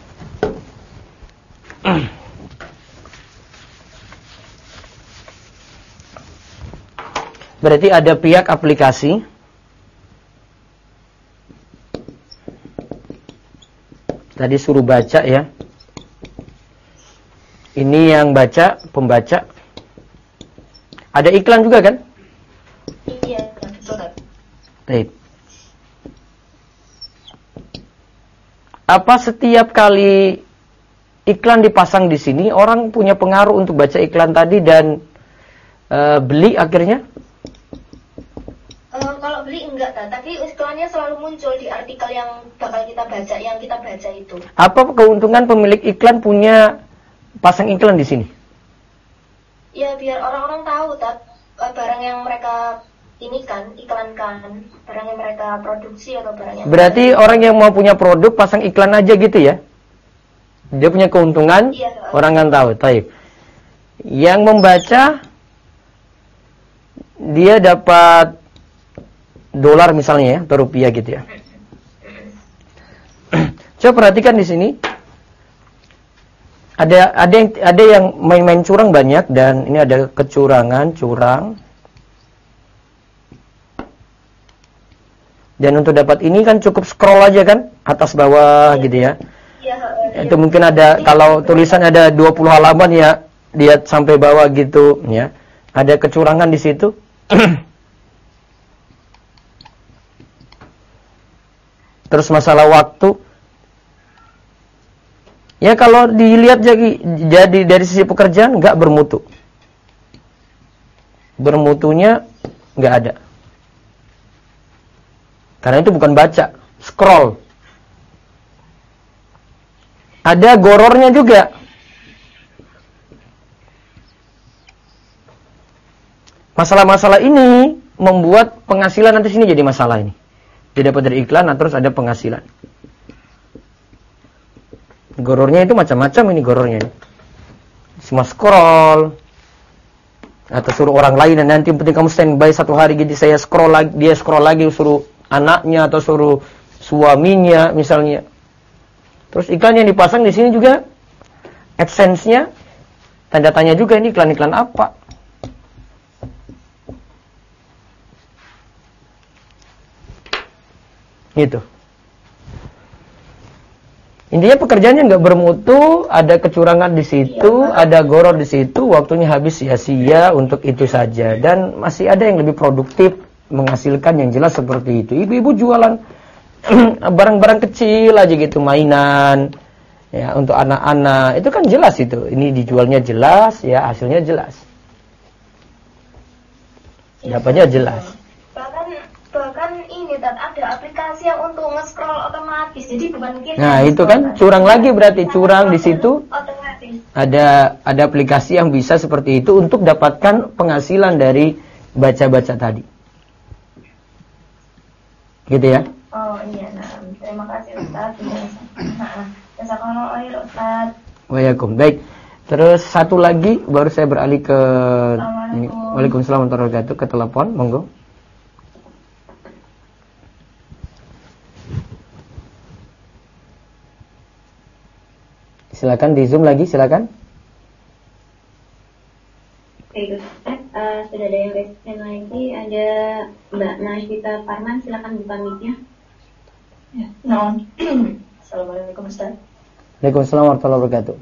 Berarti ada pihak aplikasi tadi suruh baca ya. Ini yang baca, pembaca. Ada iklan juga kan? Iya, betul. Baik. Apa setiap kali iklan dipasang di sini orang punya pengaruh untuk baca iklan tadi dan beli akhirnya? Kalau beli enggak, tapi iklannya selalu muncul di artikel yang bakal kita baca, yang kita baca itu. Apa keuntungan pemilik iklan punya pasang iklan di sini? Ya biar orang-orang tahu barang yang mereka iklankan, barang yang mereka produksi atau barang yang. Berarti orang yang mau punya produk pasang iklan aja gitu ya? Dia punya keuntungan, iya, orang kan tahu. Taib. Yang membaca dia dapat dolar misalnya ya, atau rupiah gitu ya. Coba perhatikan di sini. Ada yang main-main curang banyak, dan ini ada curang. Dan untuk dapat ini kan cukup scroll aja kan, atas bawah gitu ya. Itu mungkin ada, kalau tulisan ada 20 halaman ya, lihat sampai bawah gitu ya. Ada kecurangan di situ. Terus masalah waktu. Ya kalau dilihat jadi dari sisi pekerjaan nggak bermutu. Bermutunya nggak ada. Karena itu bukan baca, scroll. Ada gorornya juga. Masalah-masalah ini membuat penghasilan nanti sini jadi masalah ini. Dia dapat dari iklan, nah terus ada penghasilan. Gorornya itu macam-macam ini gorornya. Semua scroll. Atau suruh orang lain, dan nanti penting kamu standby 1 hari gitu, saya scroll lagi, dia scroll lagi, suruh anaknya atau suruh suaminya misalnya. Terus iklan yang dipasang di sini juga AdSense-nya tanda tanya juga, ini iklan-iklan apa? Gitu. Intinya pekerjaannya nggak bermutu, ada kecurangan di situ, ada goror di situ, waktunya habis sia-sia untuk itu saja. Dan masih ada yang lebih produktif menghasilkan yang jelas seperti itu. Ibu-ibu jualan barang-barang kecil aja gitu, mainan ya untuk anak-anak. Itu kan jelas itu. Ini dijualnya jelas, ya hasilnya jelas. Dapatnya jelas. Bahkan ini ada aplikasi yang untuk nge-scroll otomatis. Jadi bukan kita. Nah, itu kan curang lagi berarti, curang di situ. Otomatis. Ada aplikasi yang bisa seperti itu untuk dapatkan penghasilan dari baca-baca tadi. Gitu ya? Oh iya, nah, terima kasih Ustaz. Jazakallahu khairan Ustaz. Waalaikumsalam. Baik. Terus satu lagi baru saya beralih ke Waalaikumsalam warahmatullahi wabarakatuh, ke telepon, monggo. Silakan di Zoom lagi, silakan. Oke, Ustaz, sudah ada yang resen lagi. Ada Mbak Masyita Parman, silakan buka mic-nya. Ya, Assalamualaikum Ustaz. Waalaikumsalam warahmatullahi wabarakatuh.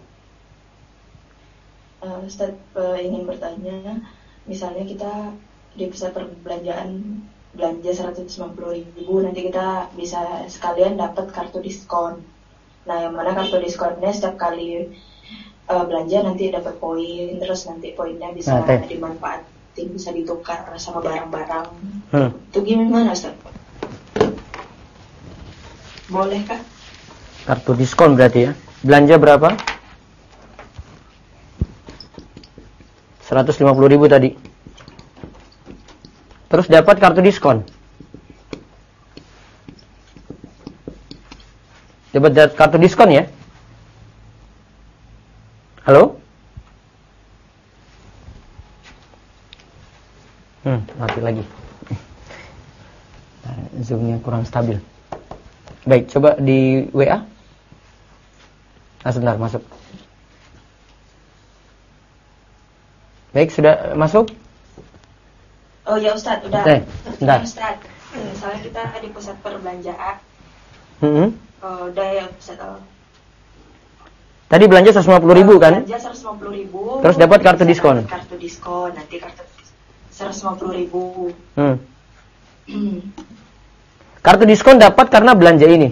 Ustaz ingin bertanya, misalnya kita di pusat perbelanjaan belanja 150.000, nanti kita bisa sekalian dapat kartu diskon. Nah, yang mana kartu diskonnya setiap kali belanja nanti dapat poin, terus nanti poinnya bisa dimanfaatin, bisa ditukar sama barang-barang. Itu gimana, Ustaz? Bolehkah? Kartu diskon berarti ya. Belanja berapa? 150.000 tadi. Terus dapat kartu diskon. Dapat kartu diskon ya? Halo? Mati lagi. Zoom-nya kurang stabil. Baik, coba di WA. Sebentar, masuk. Baik, sudah masuk? Oh ya Ustaz, udah. Bentar. Ustaz, misalnya kita di pusat perbelanjaan. Udah ya Ustaz. Tadi belanja 150.000 kan? Belanja 150.000. Terus dapat kartu diskon. Kartu diskon, nanti kartu 150.000. Kartu diskon dapat karena belanja ini.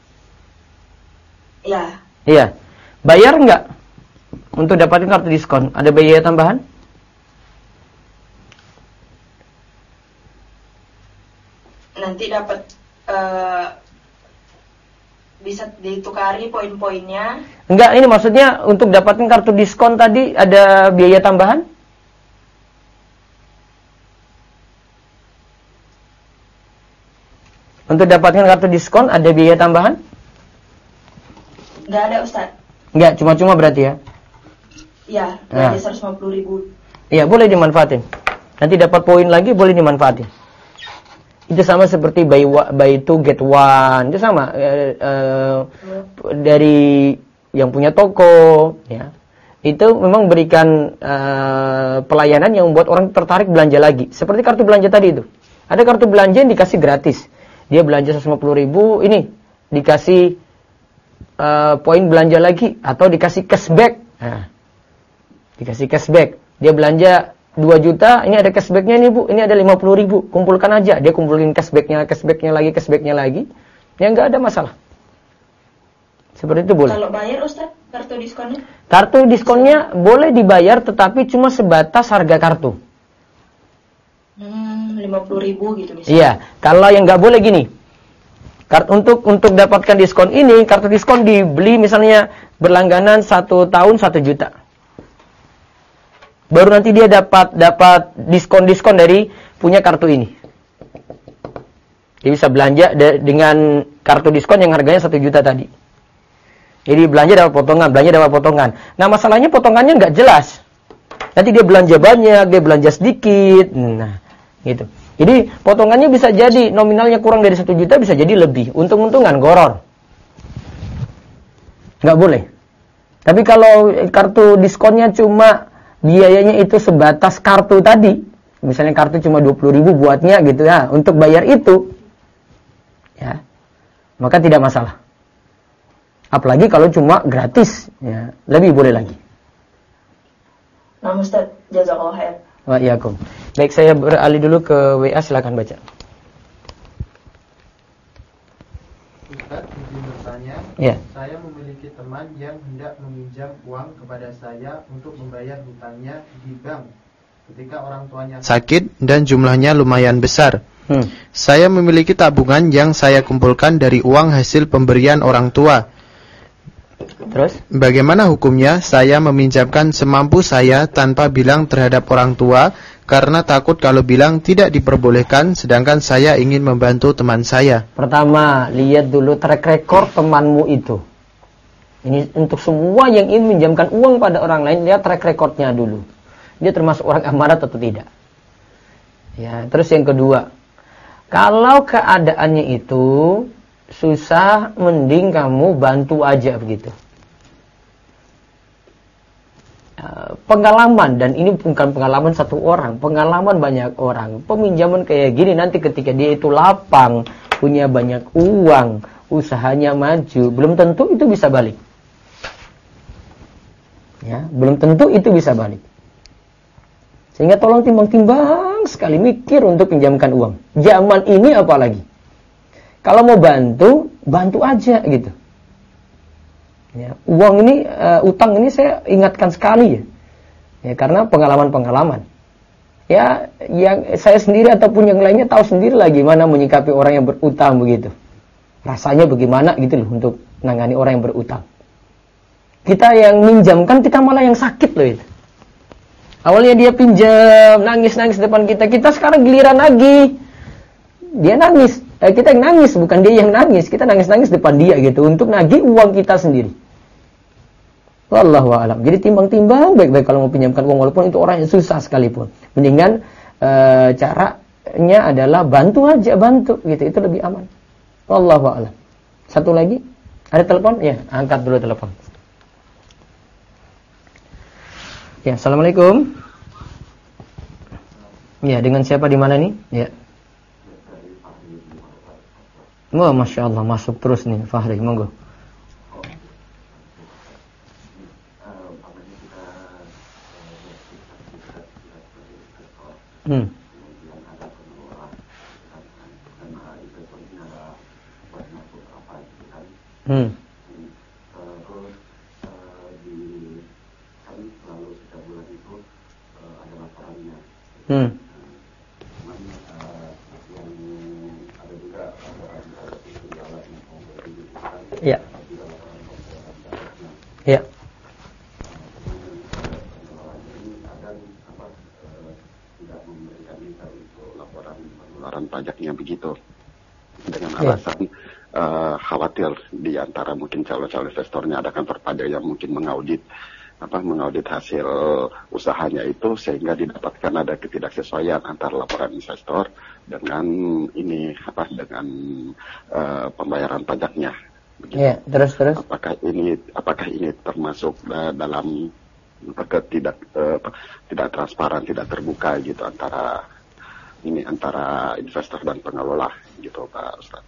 Iya. Iya. Bayar enggak? Untuk dapatin kartu diskon, ada biaya tambahan? Nanti dapat bisa ditukari poin-poinnya. Enggak, ini maksudnya untuk dapatin kartu diskon tadi ada biaya tambahan? Untuk dapatkan kartu diskon ada biaya tambahan? Enggak ada Ustaz. Enggak, cuma-cuma berarti ya? Iya, belanja 150.000. Iya, boleh dimanfaatin. Nanti dapat poin lagi, boleh dimanfaatin. Itu sama seperti buy two get one. Itu sama dari yang punya toko, ya. Itu memang berikan pelayanan yang membuat orang tertarik belanja lagi. Seperti kartu belanja tadi itu. Ada kartu belanja yang dikasih gratis. Dia belanja 150.000, ini dikasih poin belanja lagi atau dikasih cashback. Nah, dikasih cashback. Dia belanja 2 juta, ini ada cashbacknya nih Bu, ini ada 50.000, kumpulkan aja. Dia kumpulin cashbacknya lagi, ya nggak ada masalah. Seperti itu boleh. Kalau bayar Ustaz, kartu diskonnya? Kartu diskonnya boleh dibayar, tetapi cuma sebatas harga kartu. 50.000 gitu misalnya. Iya, kalau yang nggak boleh gini. Untuk dapatkan diskon ini, kartu diskon dibeli misalnya berlangganan 1 tahun 1 juta. Baru nanti dia dapat diskon dari punya kartu ini. Dia bisa belanja dengan kartu diskon yang harganya 1 juta tadi. Jadi belanja dapat potongan. Nah, masalahnya potongannya nggak jelas. Nanti dia belanja banyak, dia belanja sedikit. Nah, gitu. Jadi potongannya bisa jadi nominalnya kurang dari 1 juta, bisa jadi lebih. Untung-untungan, goror. Nggak boleh. Tapi kalau kartu diskonnya cuma biayanya itu sebatas kartu tadi, misalnya kartu cuma 20.000 buatnya gitu ya, untuk bayar itu, ya, maka tidak masalah. Apalagi kalau cuma gratis, ya, lebih boleh lagi. Nah Ustaz, jazakallah khair. Waalaikumsalam. Baik, saya beralih dulu ke WA, silakan baca. Ustaz izin bertanya, Ya. Saya memiliki teman yang hendak meminjam uang kepada saya untuk membayar hutangnya di bank ketika orang tuanya sakit dan jumlahnya lumayan besar. Saya memiliki tabungan yang saya kumpulkan dari uang hasil pemberian orang tua. Terus? Bagaimana hukumnya saya meminjamkan semampu saya tanpa bilang terhadap orang tua karena takut kalau bilang tidak diperbolehkan sedangkan saya ingin membantu teman saya. Pertama, lihat dulu track record temanmu itu. Ini untuk semua yang ingin meminjamkan uang pada orang lain, lihat track recordnya dulu. Dia termasuk orang amanat atau tidak. Ya, terus yang kedua, kalau keadaannya itu susah, mending kamu bantu aja begitu. pengalaman, dan ini bukan pengalaman satu orang, pengalaman banyak orang. Peminjaman kayak gini nanti ketika dia itu lapang, punya banyak uang, usahanya maju, belum tentu itu bisa balik. Ya, belum tentu itu bisa balik. Sehingga tolong timbang-timbang sekali mikir untuk pinjamkan uang. Zaman ini apalagi. Kalau mau bantu, bantu aja gitu. Ya, uang ini, utang ini saya ingatkan sekali ya. Ya, karena pengalaman-pengalaman. Ya, yang saya sendiri ataupun yang lainnya tahu sendiri lah gimana menyikapi orang yang berutang begitu. Rasanya bagaimana gitu loh untuk menangani orang yang berutang. Kita yang minjamkan, kita malah yang sakit loh itu. Awalnya dia pinjam, nangis-nangis depan kita. Kita sekarang giliran lagi. Dia nangis. Kita yang nangis, bukan dia yang nangis. Kita nangis-nangis depan dia gitu. Untuk nagih uang kita sendiri. Wallahu a'lam. Jadi timbang-timbang baik-baik kalau mau pinjamkan uang walaupun itu orang yang susah sekalipun. Mendingan caranya adalah bantu aja, bantu gitu. Itu lebih aman. Wallahu a'lam. Satu lagi, ada telepon? Ya, angkat dulu telepon. Ya, assalamualaikum. Ya, dengan siapa di mana nih? Ya. Wah, masya Allah, masuk terus nih, Fahri, monggo. Hmm. Hmm. Hmm. Ya. Ya. Pengeluaran pajaknya begitu dengan alasan khawatir di antara mungkin calon-calon investornya ada kantor pajak yang mungkin mengaudit hasil usahanya itu sehingga didapatkan ada ketidaksesuaian antara laporan investor dengan dengan pembayaran pajaknya. Iya, terus. Apakah ini termasuk dalam tidak transparan, tidak terbuka gitu antara investor dan pengelola gitu, Pak Ustaz.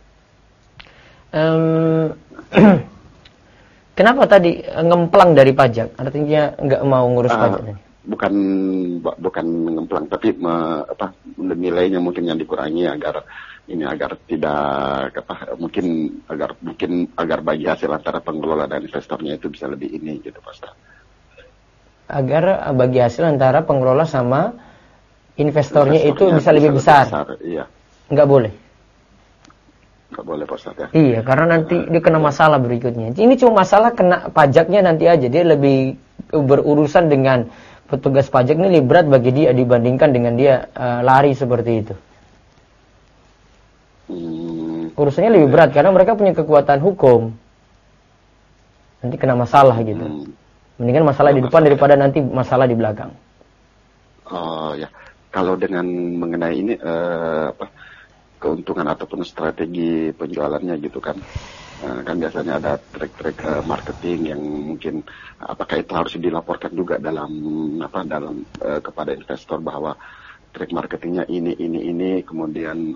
Kenapa tadi ngemplang dari pajak? Artinya nggak mau ngurus pajak? Bukan ngemplang, tapi nilainya mungkin yang dikurangi agar tidak agar bagi hasil antara pengelola dan investornya itu bisa lebih ini gitu, Pak Ustaz. Agar bagi hasil antara pengelola sama investornya itu bisa lebih besar. Iya. Nggak boleh. Nggak boleh, Pak Ustaz ya. Iya, karena nanti dia kena masalah berikutnya. Ini cuma masalah kena pajaknya nanti aja. Dia lebih berurusan dengan petugas pajak, ini lebih berat bagi dia dibandingkan dengan dia lari seperti itu. Urusannya lebih berat karena mereka punya kekuatan hukum. Nanti kena masalah gitu. Mendingan masalah di depan daripada nanti masalah di belakang. Oh ya, kalau dengan mengenai ini keuntungan ataupun strategi penjualannya gitu kan, kan biasanya ada trik-trik marketing yang mungkin apakah itu harus dilaporkan juga dalam kepada investor bahwa trik marketingnya ini kemudian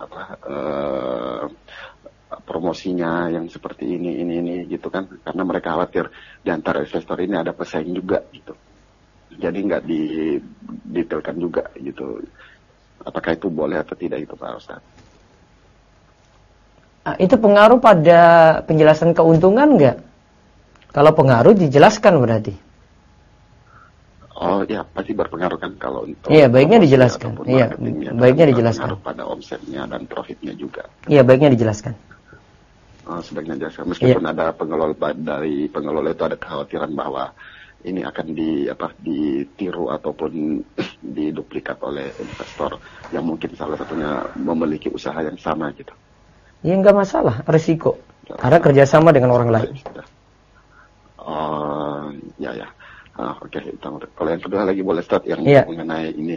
promosinya yang seperti ini gitu kan, karena mereka khawatir di antara investor ini ada pesaing juga gitu, jadi nggak didetailkan juga gitu. Apakah itu boleh atau tidak itu, Pak Ustaz? Itu pengaruh pada penjelasan keuntungan nggak? Kalau pengaruh dijelaskan berarti. Oh ya, pasti berpengaruh kan kalau untuk. Iya, baiknya dijelaskan. Iya, baiknya dijelaskan. Berpengaruh pada omsetnya dan profitnya juga. Iya, baiknya dijelaskan. Sebaiknya dijelaskan. Meskipun ada pengelola itu ada kekhawatiran bahwa ini akan ditiru ataupun diduplikat oleh investor yang mungkin salah satunya memiliki usaha yang sama gitu. Ya nggak masalah, risiko. Karena kerjasama dengan orang lain. Ya. Oke. Kalau yang kedua lagi boleh start yang mengenai ini.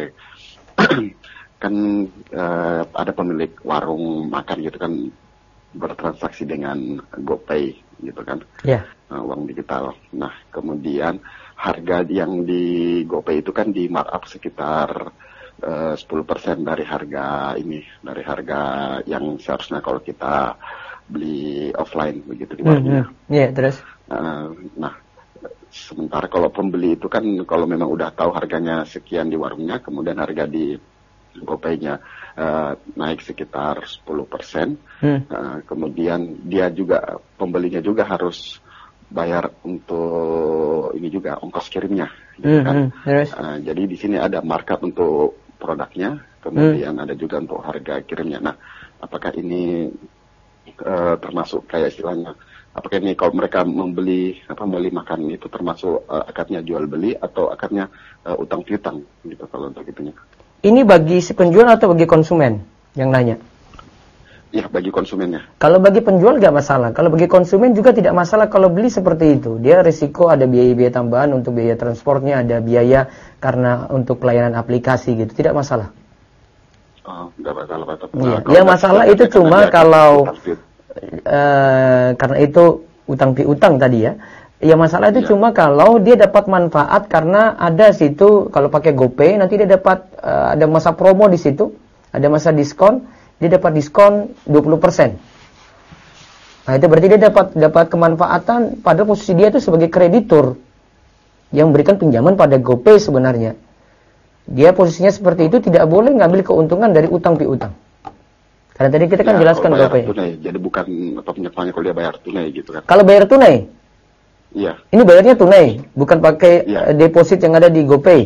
Kan ada pemilik warung makan gitu kan bertransaksi dengan GoPay gitu kan. Ya. Uang digital. Nah, kemudian harga yang di GoPay itu kan di markup sekitar 10% dari harga yang seharusnya kalau kita beli offline begitu di warungnya. Iya, terus. Nah, sementara kalau pembeli itu kan kalau memang udah tahu harganya sekian di warungnya, kemudian harga di GoPay-nya naik sekitar 10%. Kemudian dia juga, pembelinya juga harus bayar untuk ini juga ongkos kirimnya, gitu kan. Jadi di sini ada markup untuk produknya, kemudian ada juga untuk harga kirimnya. Nah, apakah ini termasuk kayak istilahnya? Apakah ini kalau mereka membeli makan itu termasuk akadnya jual beli atau akadnya utang piutang gitu kalau untuk itunya? Ini bagi si penjual atau bagi konsumen yang nanya? Ya, bagi konsumennya. Kalau bagi penjual nggak masalah. Kalau bagi konsumen juga tidak masalah kalau beli seperti itu. Dia risiko ada biaya-biaya tambahan untuk biaya transportnya, ada biaya karena untuk pelayanan aplikasi gitu. Tidak masalah. Oh, nggak masalah. Iya. Yang masalah itu cuma kalau karena itu utang piutang tadi ya. Yang masalah itu cuma kalau dia dapat manfaat karena ada situ kalau pakai GoPay nanti dia dapat ada masa promo di situ, ada masa diskon, dia dapat diskon 20%. Nah, itu berarti dia dapat kemanfaatan pada posisi dia itu sebagai kreditur yang memberikan pinjaman pada GoPay sebenarnya. Dia posisinya seperti itu tidak boleh ngambil keuntungan dari utang piutang. Karena tadi kita kan jelaskan GoPay. Tunai, jadi bukan penyertanya kalau dia bayar tunai gitu kan. Kalau bayar tunai? Iya. Ini bayarnya tunai, bukan pakai deposit yang ada di GoPay.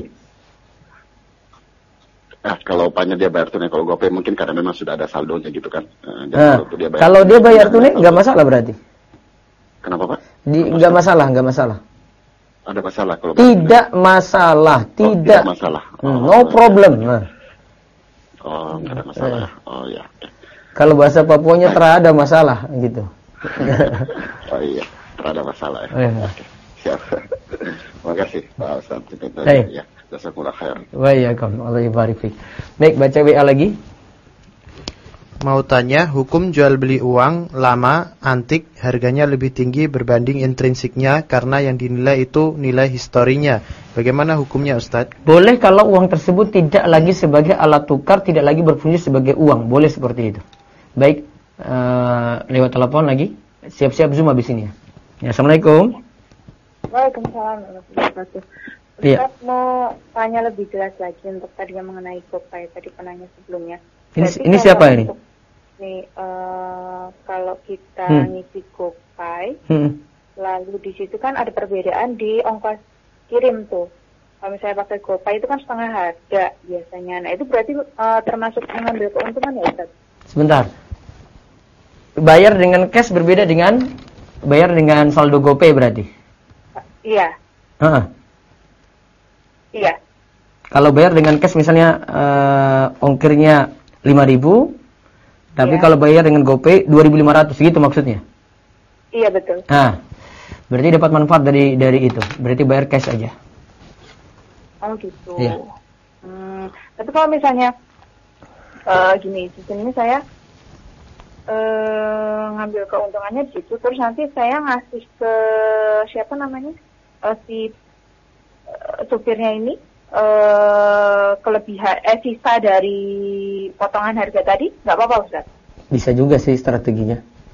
Kalau upahnya dia bayar tunai, kalau GoPay mungkin karena memang sudah ada saldonya gitu kan. Kalau dia bayar tunai nggak masalah berarti. Kenapa Pak? Nggak masalah. Ada masalah kalau tidak masalah, tidak masalah. No problem. Nggak ada masalah. Oh ya. Kalau bahasa Papuanya terada masalah gitu. Oh iya, terada masalah ya. Oke. Siap. Terima kasih Pak Ustaz. Ya, jazakumullah khair. Waalaikumsalam. Allah yabarik fik. Baik, baca WA lagi. Mau tanya, hukum jual beli uang lama, antik, harganya lebih tinggi berbanding intrinsiknya karena yang dinilai itu nilai historinya. Bagaimana hukumnya Ustaz? Boleh kalau uang tersebut tidak lagi sebagai alat tukar, tidak lagi berfungsi sebagai uang. Boleh seperti itu. Baik, lewat telepon lagi. Siap-siap Zoom habis ini ya. Assalamualaikum. Waalaikumsalam warahmatullahi wabarakatuh. Ustaz mau tanya lebih jelas lagi untuk tadi yang mengenai GoPay tadi penanya sebelumnya. Ini siapa ini? Kalau kita ngisi GoPay, lalu di situ kan ada perbedaan di ongkos kirim tuh. Kalau misalnya pakai GoPay itu kan setengah harga biasanya. Nah itu berarti termasuk mengambil keuntungan ya Ustaz? Sebentar. Bayar dengan cash berbeda dengan bayar dengan saldo GoPay berarti? Iya. Iya. Kalau bayar dengan cash misalnya ongkirnya 5.000, tapi kalau bayar dengan GoPay 2.500 gitu maksudnya? Iya betul. Nah, berarti dapat manfaat dari itu. Berarti bayar cash aja. Oh gitu. Iya. Tapi kalau misalnya gini, di sini saya ngambil keuntungannya di situ, terus nanti saya ngasih ke siapa namanya si supirnya ini kelebihan sisa dari potongan harga tadi, nggak apa-apa Ustaz? Bisa juga sih strateginya.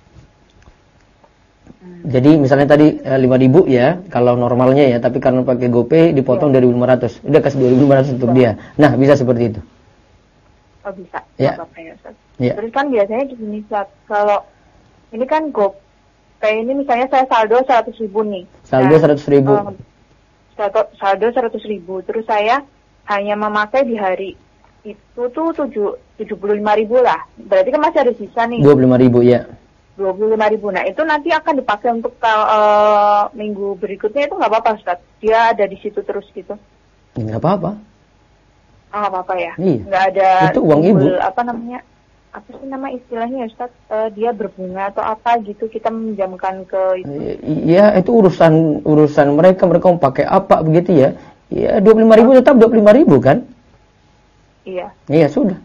Jadi misalnya tadi 5.000 ya, kalau normalnya ya, tapi karena pakai GoPay dipotong 2.500, udah kasih 2.500 untuk dia. Nah bisa seperti itu. Oh bisa. Ya. Apa-apa ya Ustaz? Ya. Terus kan biasanya gini Ustaz, kalau ini kan GoPay ini misalnya saya saldo 100.000 nih. Saldo 100.000. Saldo 100.000, terus saya hanya memakai di hari itu tuh 75.000 lah. Berarti kan masih ada sisa nih. 25.000 ya. 25.000. Nah itu nanti akan dipakai untuk minggu berikutnya itu nggak apa-apa Ustaz? Dia ada di situ terus gitu? Nggak apa-apa. Nggak apa-apa ya? Iya. Nggak ada. Itu uang ibu. Apa namanya? Apa sih nama istilahnya Ustaz? Dia berbunga atau apa gitu, kita meminjamkan ke itu. Iya, itu urusan mereka mau pakai apa begitu ya. Ya 25.000 tetap 25.000 kan? Iya. Iya, sudah.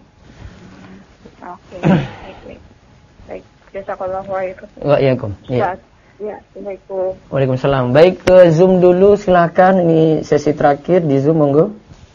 Oke. Baik. Jazakallahu khairan. Waalaikumsalam. Iya. Ya, Assalamualaikum. Waalaikumsalam. Baik, ke Zoom dulu silakan. Ini sesi terakhir di Zoom, monggo.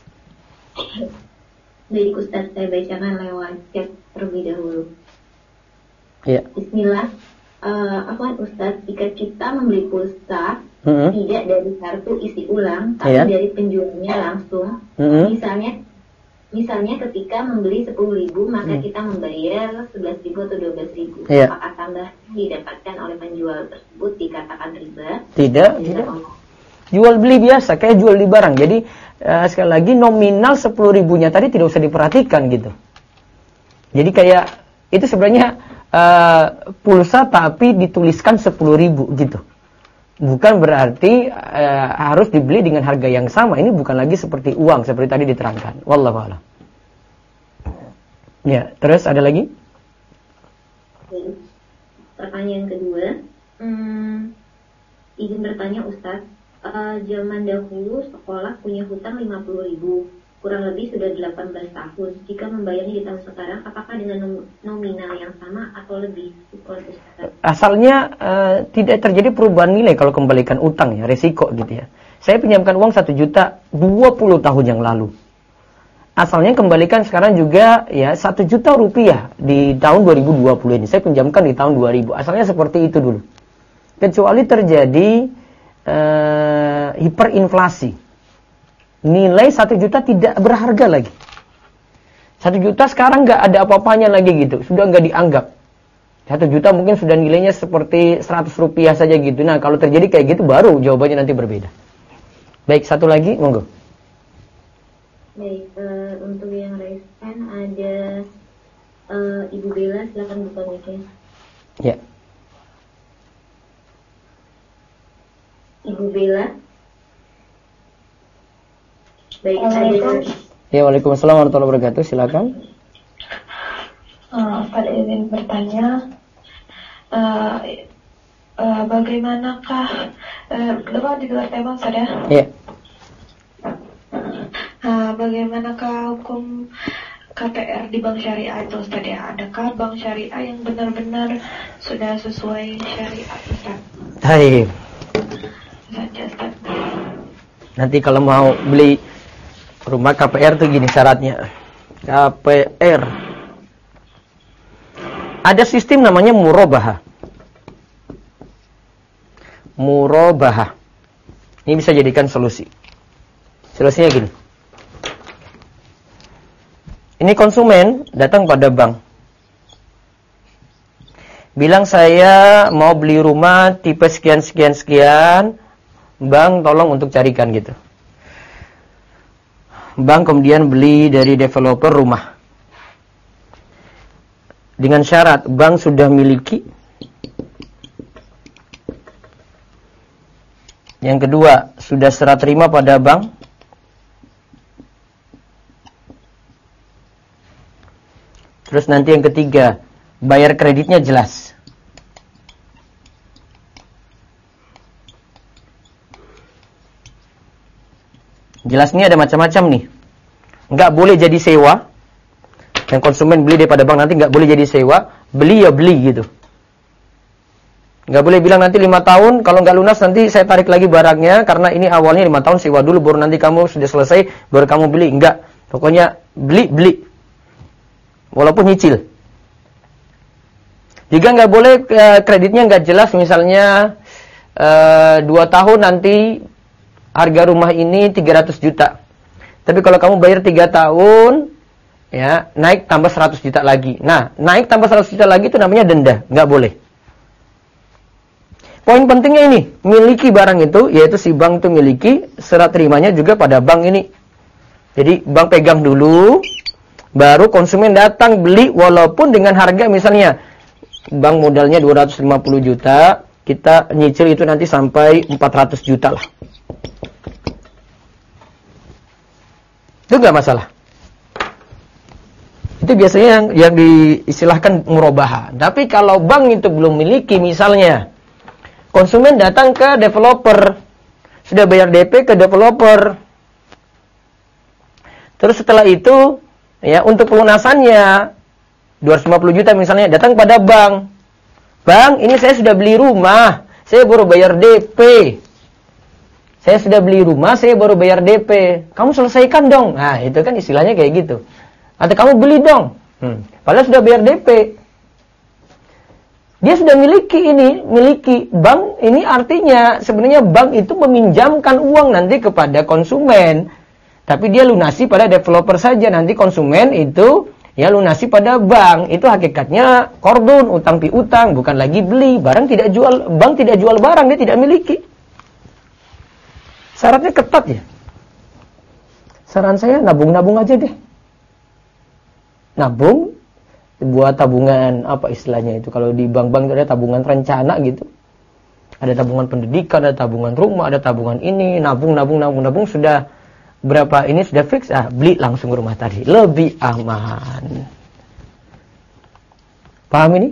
Baik Ustaz, saya bacakan lewat chat terlebih dahulu. Iya. Bismillah. Afwan Ustaz, jika kita membeli pulsa tidak dari kartu isi ulang, tapi dari penjualnya langsung, misalnya ketika membeli 10.000 maka kita membayar 11.000 atau 12.000. Apakah tambahan didapatkan oleh penjual tersebut dikatakan riba? Tidak. Jual beli biasa, kayak jual beli barang. Jadi sekali lagi nominal 10.000-nya tadi tidak usah diperhatikan gitu. Jadi kayak itu sebenarnya pulsa tapi dituliskan 10.000 gitu. Bukan berarti harus dibeli dengan harga yang sama. Ini bukan lagi seperti uang seperti tadi diterangkan. Wallahu a'lam. Ya, terus ada lagi? Pertanyaan kedua, izin bertanya Ustaz, zaman dahulu sekolah punya hutang 50.000, kurang lebih sudah 18 tahun. Jika membayarnya di tahun sekarang, apakah dengan nominal yang sama atau lebih? Asalnya tidak terjadi perubahan nilai kalau kembalikan utang ya, resiko gitu ya. Saya pinjamkan uang 1 juta 20 tahun yang lalu. Asalnya kembalikan sekarang juga ya 1 juta rupiah di tahun 2020 ini. Saya pinjamkan di tahun 2000. Asalnya seperti itu dulu. Kecuali terjadi hiperinflasi. Nilai 1 juta tidak berharga lagi. 1 juta sekarang nggak ada apa-apanya lagi gitu. Sudah nggak dianggap. 1 juta mungkin sudah nilainya seperti 100 rupiah saja gitu. Nah kalau terjadi kayak gitu baru jawabannya nanti berbeda. Baik, satu lagi, monggo. Baik, untuk yang respen ada Ibu Bella, silakan buka mic-nya. Ya. Ibu Bella. Baik, Ya, waalaikumsalam warahmatullahi wabarakatuh. Silakan. Pada ingin bertanya, bagaimanakah lepas di luar tema saja? Iya. Bagaimanakah hukum KPR di bank syariah itu Ustaz ya? Adakah bank syariah yang benar-benar sudah sesuai syariat Ustaz? Baik. Nanti kalau mau beli rumah KPR tuh gini syaratnya. KPR. Ada sistem namanya murabahah. Murabahah. Ini bisa jadikan solusi. Solusinya gini. Ini konsumen datang pada bank. Bilang saya mau beli rumah tipe sekian. Bank tolong untuk carikan gitu. Bank kemudian beli dari developer rumah. Dengan syarat bank sudah miliki. Yang kedua, sudah serah terima pada bank. Terus nanti yang ketiga, bayar kreditnya jelas. Jelas ini ada macam-macam nih. Nggak boleh jadi sewa. Yang konsumen beli daripada bank nanti nggak boleh jadi sewa. Beli ya beli gitu. Nggak boleh bilang nanti 5 tahun, kalau nggak lunas nanti saya tarik lagi barangnya. Karena ini awalnya 5 tahun sewa dulu, baru nanti kamu sudah selesai, baru kamu beli. Nggak. Pokoknya beli. Walaupun nyicil. Juga nggak boleh kreditnya nggak jelas. Misalnya 2 tahun nanti harga rumah ini 300 juta. Tapi kalau kamu bayar 3 tahun, ya naik tambah 100 juta lagi. Nah, naik tambah 100 juta lagi itu namanya denda. Nggak boleh. Poin pentingnya ini, miliki barang itu, yaitu si bank itu miliki, serah terimanya juga pada bank ini. Jadi bank pegang dulu, baru konsumen datang beli walaupun dengan harga misalnya bank modalnya 250 juta, kita nyicil itu nanti sampai 400 juta lah. Itu nggak masalah. Itu biasanya yang diistilahkan murabahah. Tapi kalau bank itu belum miliki, misalnya konsumen datang ke developer, sudah bayar DP ke developer. Terus setelah itu, ya untuk pelunasannya 250 juta misalnya datang pada bank. Bang, ini saya sudah beli rumah. Saya baru bayar DP. Saya sudah beli rumah, saya baru bayar DP. Kamu selesaikan dong. Nah, itu kan istilahnya kayak gitu. Atau kamu beli dong. Padahal sudah bayar DP. Dia sudah miliki bank. Ini artinya sebenarnya bank itu meminjamkan uang nanti kepada konsumen. Tapi dia lunasi pada developer saja. Nanti konsumen itu ya lunasi pada bank. Itu hakikatnya kordon, utang piutang, bukan lagi beli. Bank tidak jual barang, dia tidak miliki. Syaratnya ketat ya. Saran saya nabung-nabung aja deh. Nabung buat tabungan apa istilahnya itu, kalau di bank-bank itu ada tabungan rencana gitu, ada tabungan pendidikan, ada tabungan rumah, ada tabungan ini, nabung sudah berapa ini sudah fix, beli langsung rumah tadi, lebih aman. Paham ini?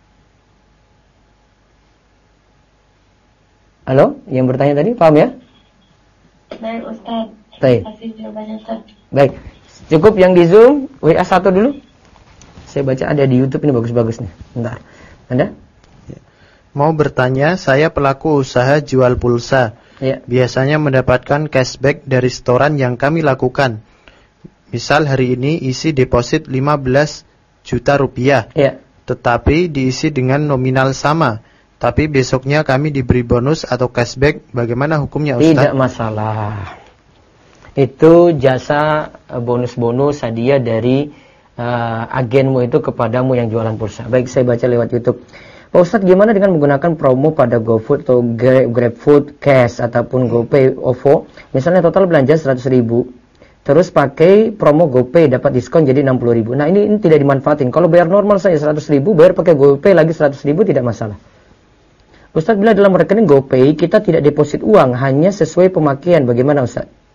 Halo, yang bertanya tadi paham ya? Baik Ustaz. Baik. Terima kasih jawabannya Ustaz. Baik, cukup yang di Zoom WA 1 dulu. Saya baca ada di YouTube ini bagus-bagus nih. Bentar. Anda? Mau bertanya, saya pelaku usaha jual pulsa. Ya. Biasanya mendapatkan cashback dari setoran yang kami lakukan. Misal hari ini isi deposit 15 juta rupiah. Ya. Tetapi diisi dengan nominal sama. Tapi besoknya kami diberi bonus atau cashback. Bagaimana hukumnya Ustaz? Tidak masalah. Itu jasa bonus-bonus hadiah dari agenmu itu kepadamu yang jualan pulsa. Baik, saya baca lewat YouTube. Pak Ustadz, gimana dengan menggunakan promo pada GoFood atau GrabFood Cash ataupun GoPay OVO? Misalnya total belanja 100.000, terus pakai promo GoPay dapat diskon jadi 60.000. Nah ini tidak dimanfaatin. Kalau bayar normal saya 100.000, bayar pakai GoPay lagi 100.000 tidak masalah. Ustadz, bila dalam rekening GoPay kita tidak deposit uang, hanya sesuai pemakaian, bagaimana Ustadz?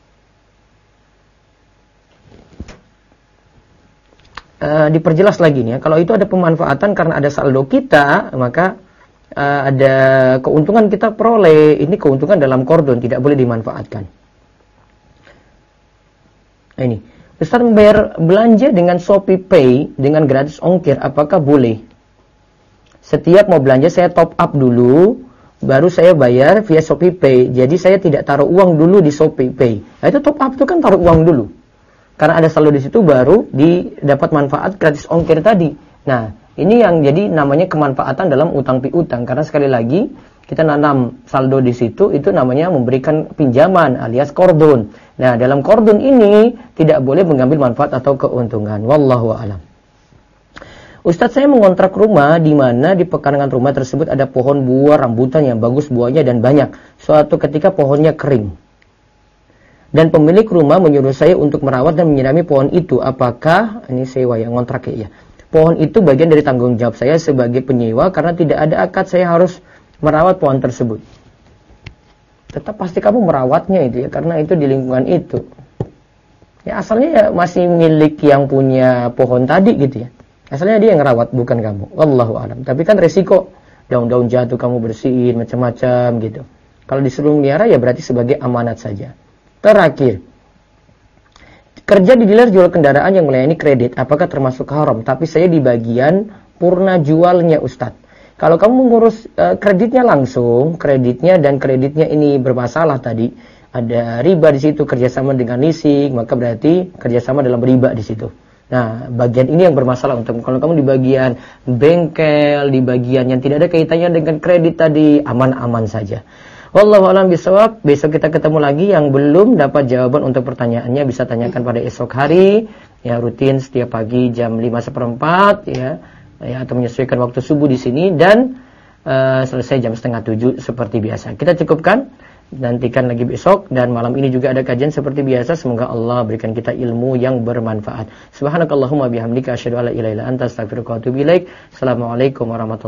Diperjelas lagi nih ya. Kalau itu ada pemanfaatan karena ada saldo kita, maka ada keuntungan kita peroleh. Ini keuntungan dalam kordon, tidak boleh dimanfaatkan. Nah, ini Ustaz, membayar belanja dengan Shopee Pay dengan gratis ongkir, apakah boleh? Setiap mau belanja saya top up dulu, baru saya bayar via Shopee Pay. Jadi saya tidak taruh uang dulu di Shopee Pay. Nah, itu top up itu kan taruh uang dulu. Karena ada saldo di situ baru didapat manfaat gratis ongkir tadi. Nah, ini yang jadi namanya kemanfaatan dalam utang piutang. Karena sekali lagi kita nanam saldo di situ, itu namanya memberikan pinjaman alias kordon. Nah, dalam kordon ini tidak boleh mengambil manfaat atau keuntungan. Wallahu a'lam. Ustadz, saya mengontrak rumah di mana di pekarangan rumah tersebut ada pohon buah rambutan yang bagus buahnya dan banyak. Suatu ketika pohonnya kering. Dan pemilik rumah menyuruh saya untuk merawat dan menyirami pohon itu. Apakah, ini sewa ya, ngontrak ya. Pohon itu bagian dari tanggung jawab saya sebagai penyewa karena tidak ada akad saya harus merawat pohon tersebut. Tetap pasti kamu merawatnya itu ya, karena itu di lingkungan itu. Ya asalnya ya masih milik yang punya pohon tadi gitu ya. Asalnya dia yang merawat, bukan kamu. Wallahu a'lam. Tapi kan resiko daun-daun jatuh kamu bersihin macam-macam gitu. Kalau disuruh melihara ya berarti sebagai amanat saja. Terakhir, kerja di dealer jual kendaraan yang melayani kredit, apakah termasuk haram? Tapi saya di bagian purna jualnya Ustadz. Kalau kamu mengurus kreditnya langsung, kreditnya dan kreditnya ini bermasalah tadi, ada riba di situ, kerjasama dengan leasing, maka berarti kerjasama dalam riba di situ. Nah, bagian ini yang bermasalah untuk kalau kamu di bagian bengkel, di bagian yang tidak ada kaitannya dengan kredit tadi, aman-aman saja. Wallahu a'lam bishawab. Besok kita ketemu lagi. Yang belum dapat jawaban untuk pertanyaannya bisa tanyakan pada esok hari. Ya, rutin setiap pagi jam 5:15 ya atau menyesuaikan waktu subuh di sini dan selesai jam 6:30 seperti biasa. Kita cukupkan. Nantikan lagi besok dan malam ini juga ada kajian seperti biasa. Semoga Allah berikan kita ilmu yang bermanfaat. Subhanakallahumma bihamdika asyhadu an la ilaha illa anta astaghfiruka wa atubu ilaik. Assalamualaikum warahmatullahi wabarakatuh.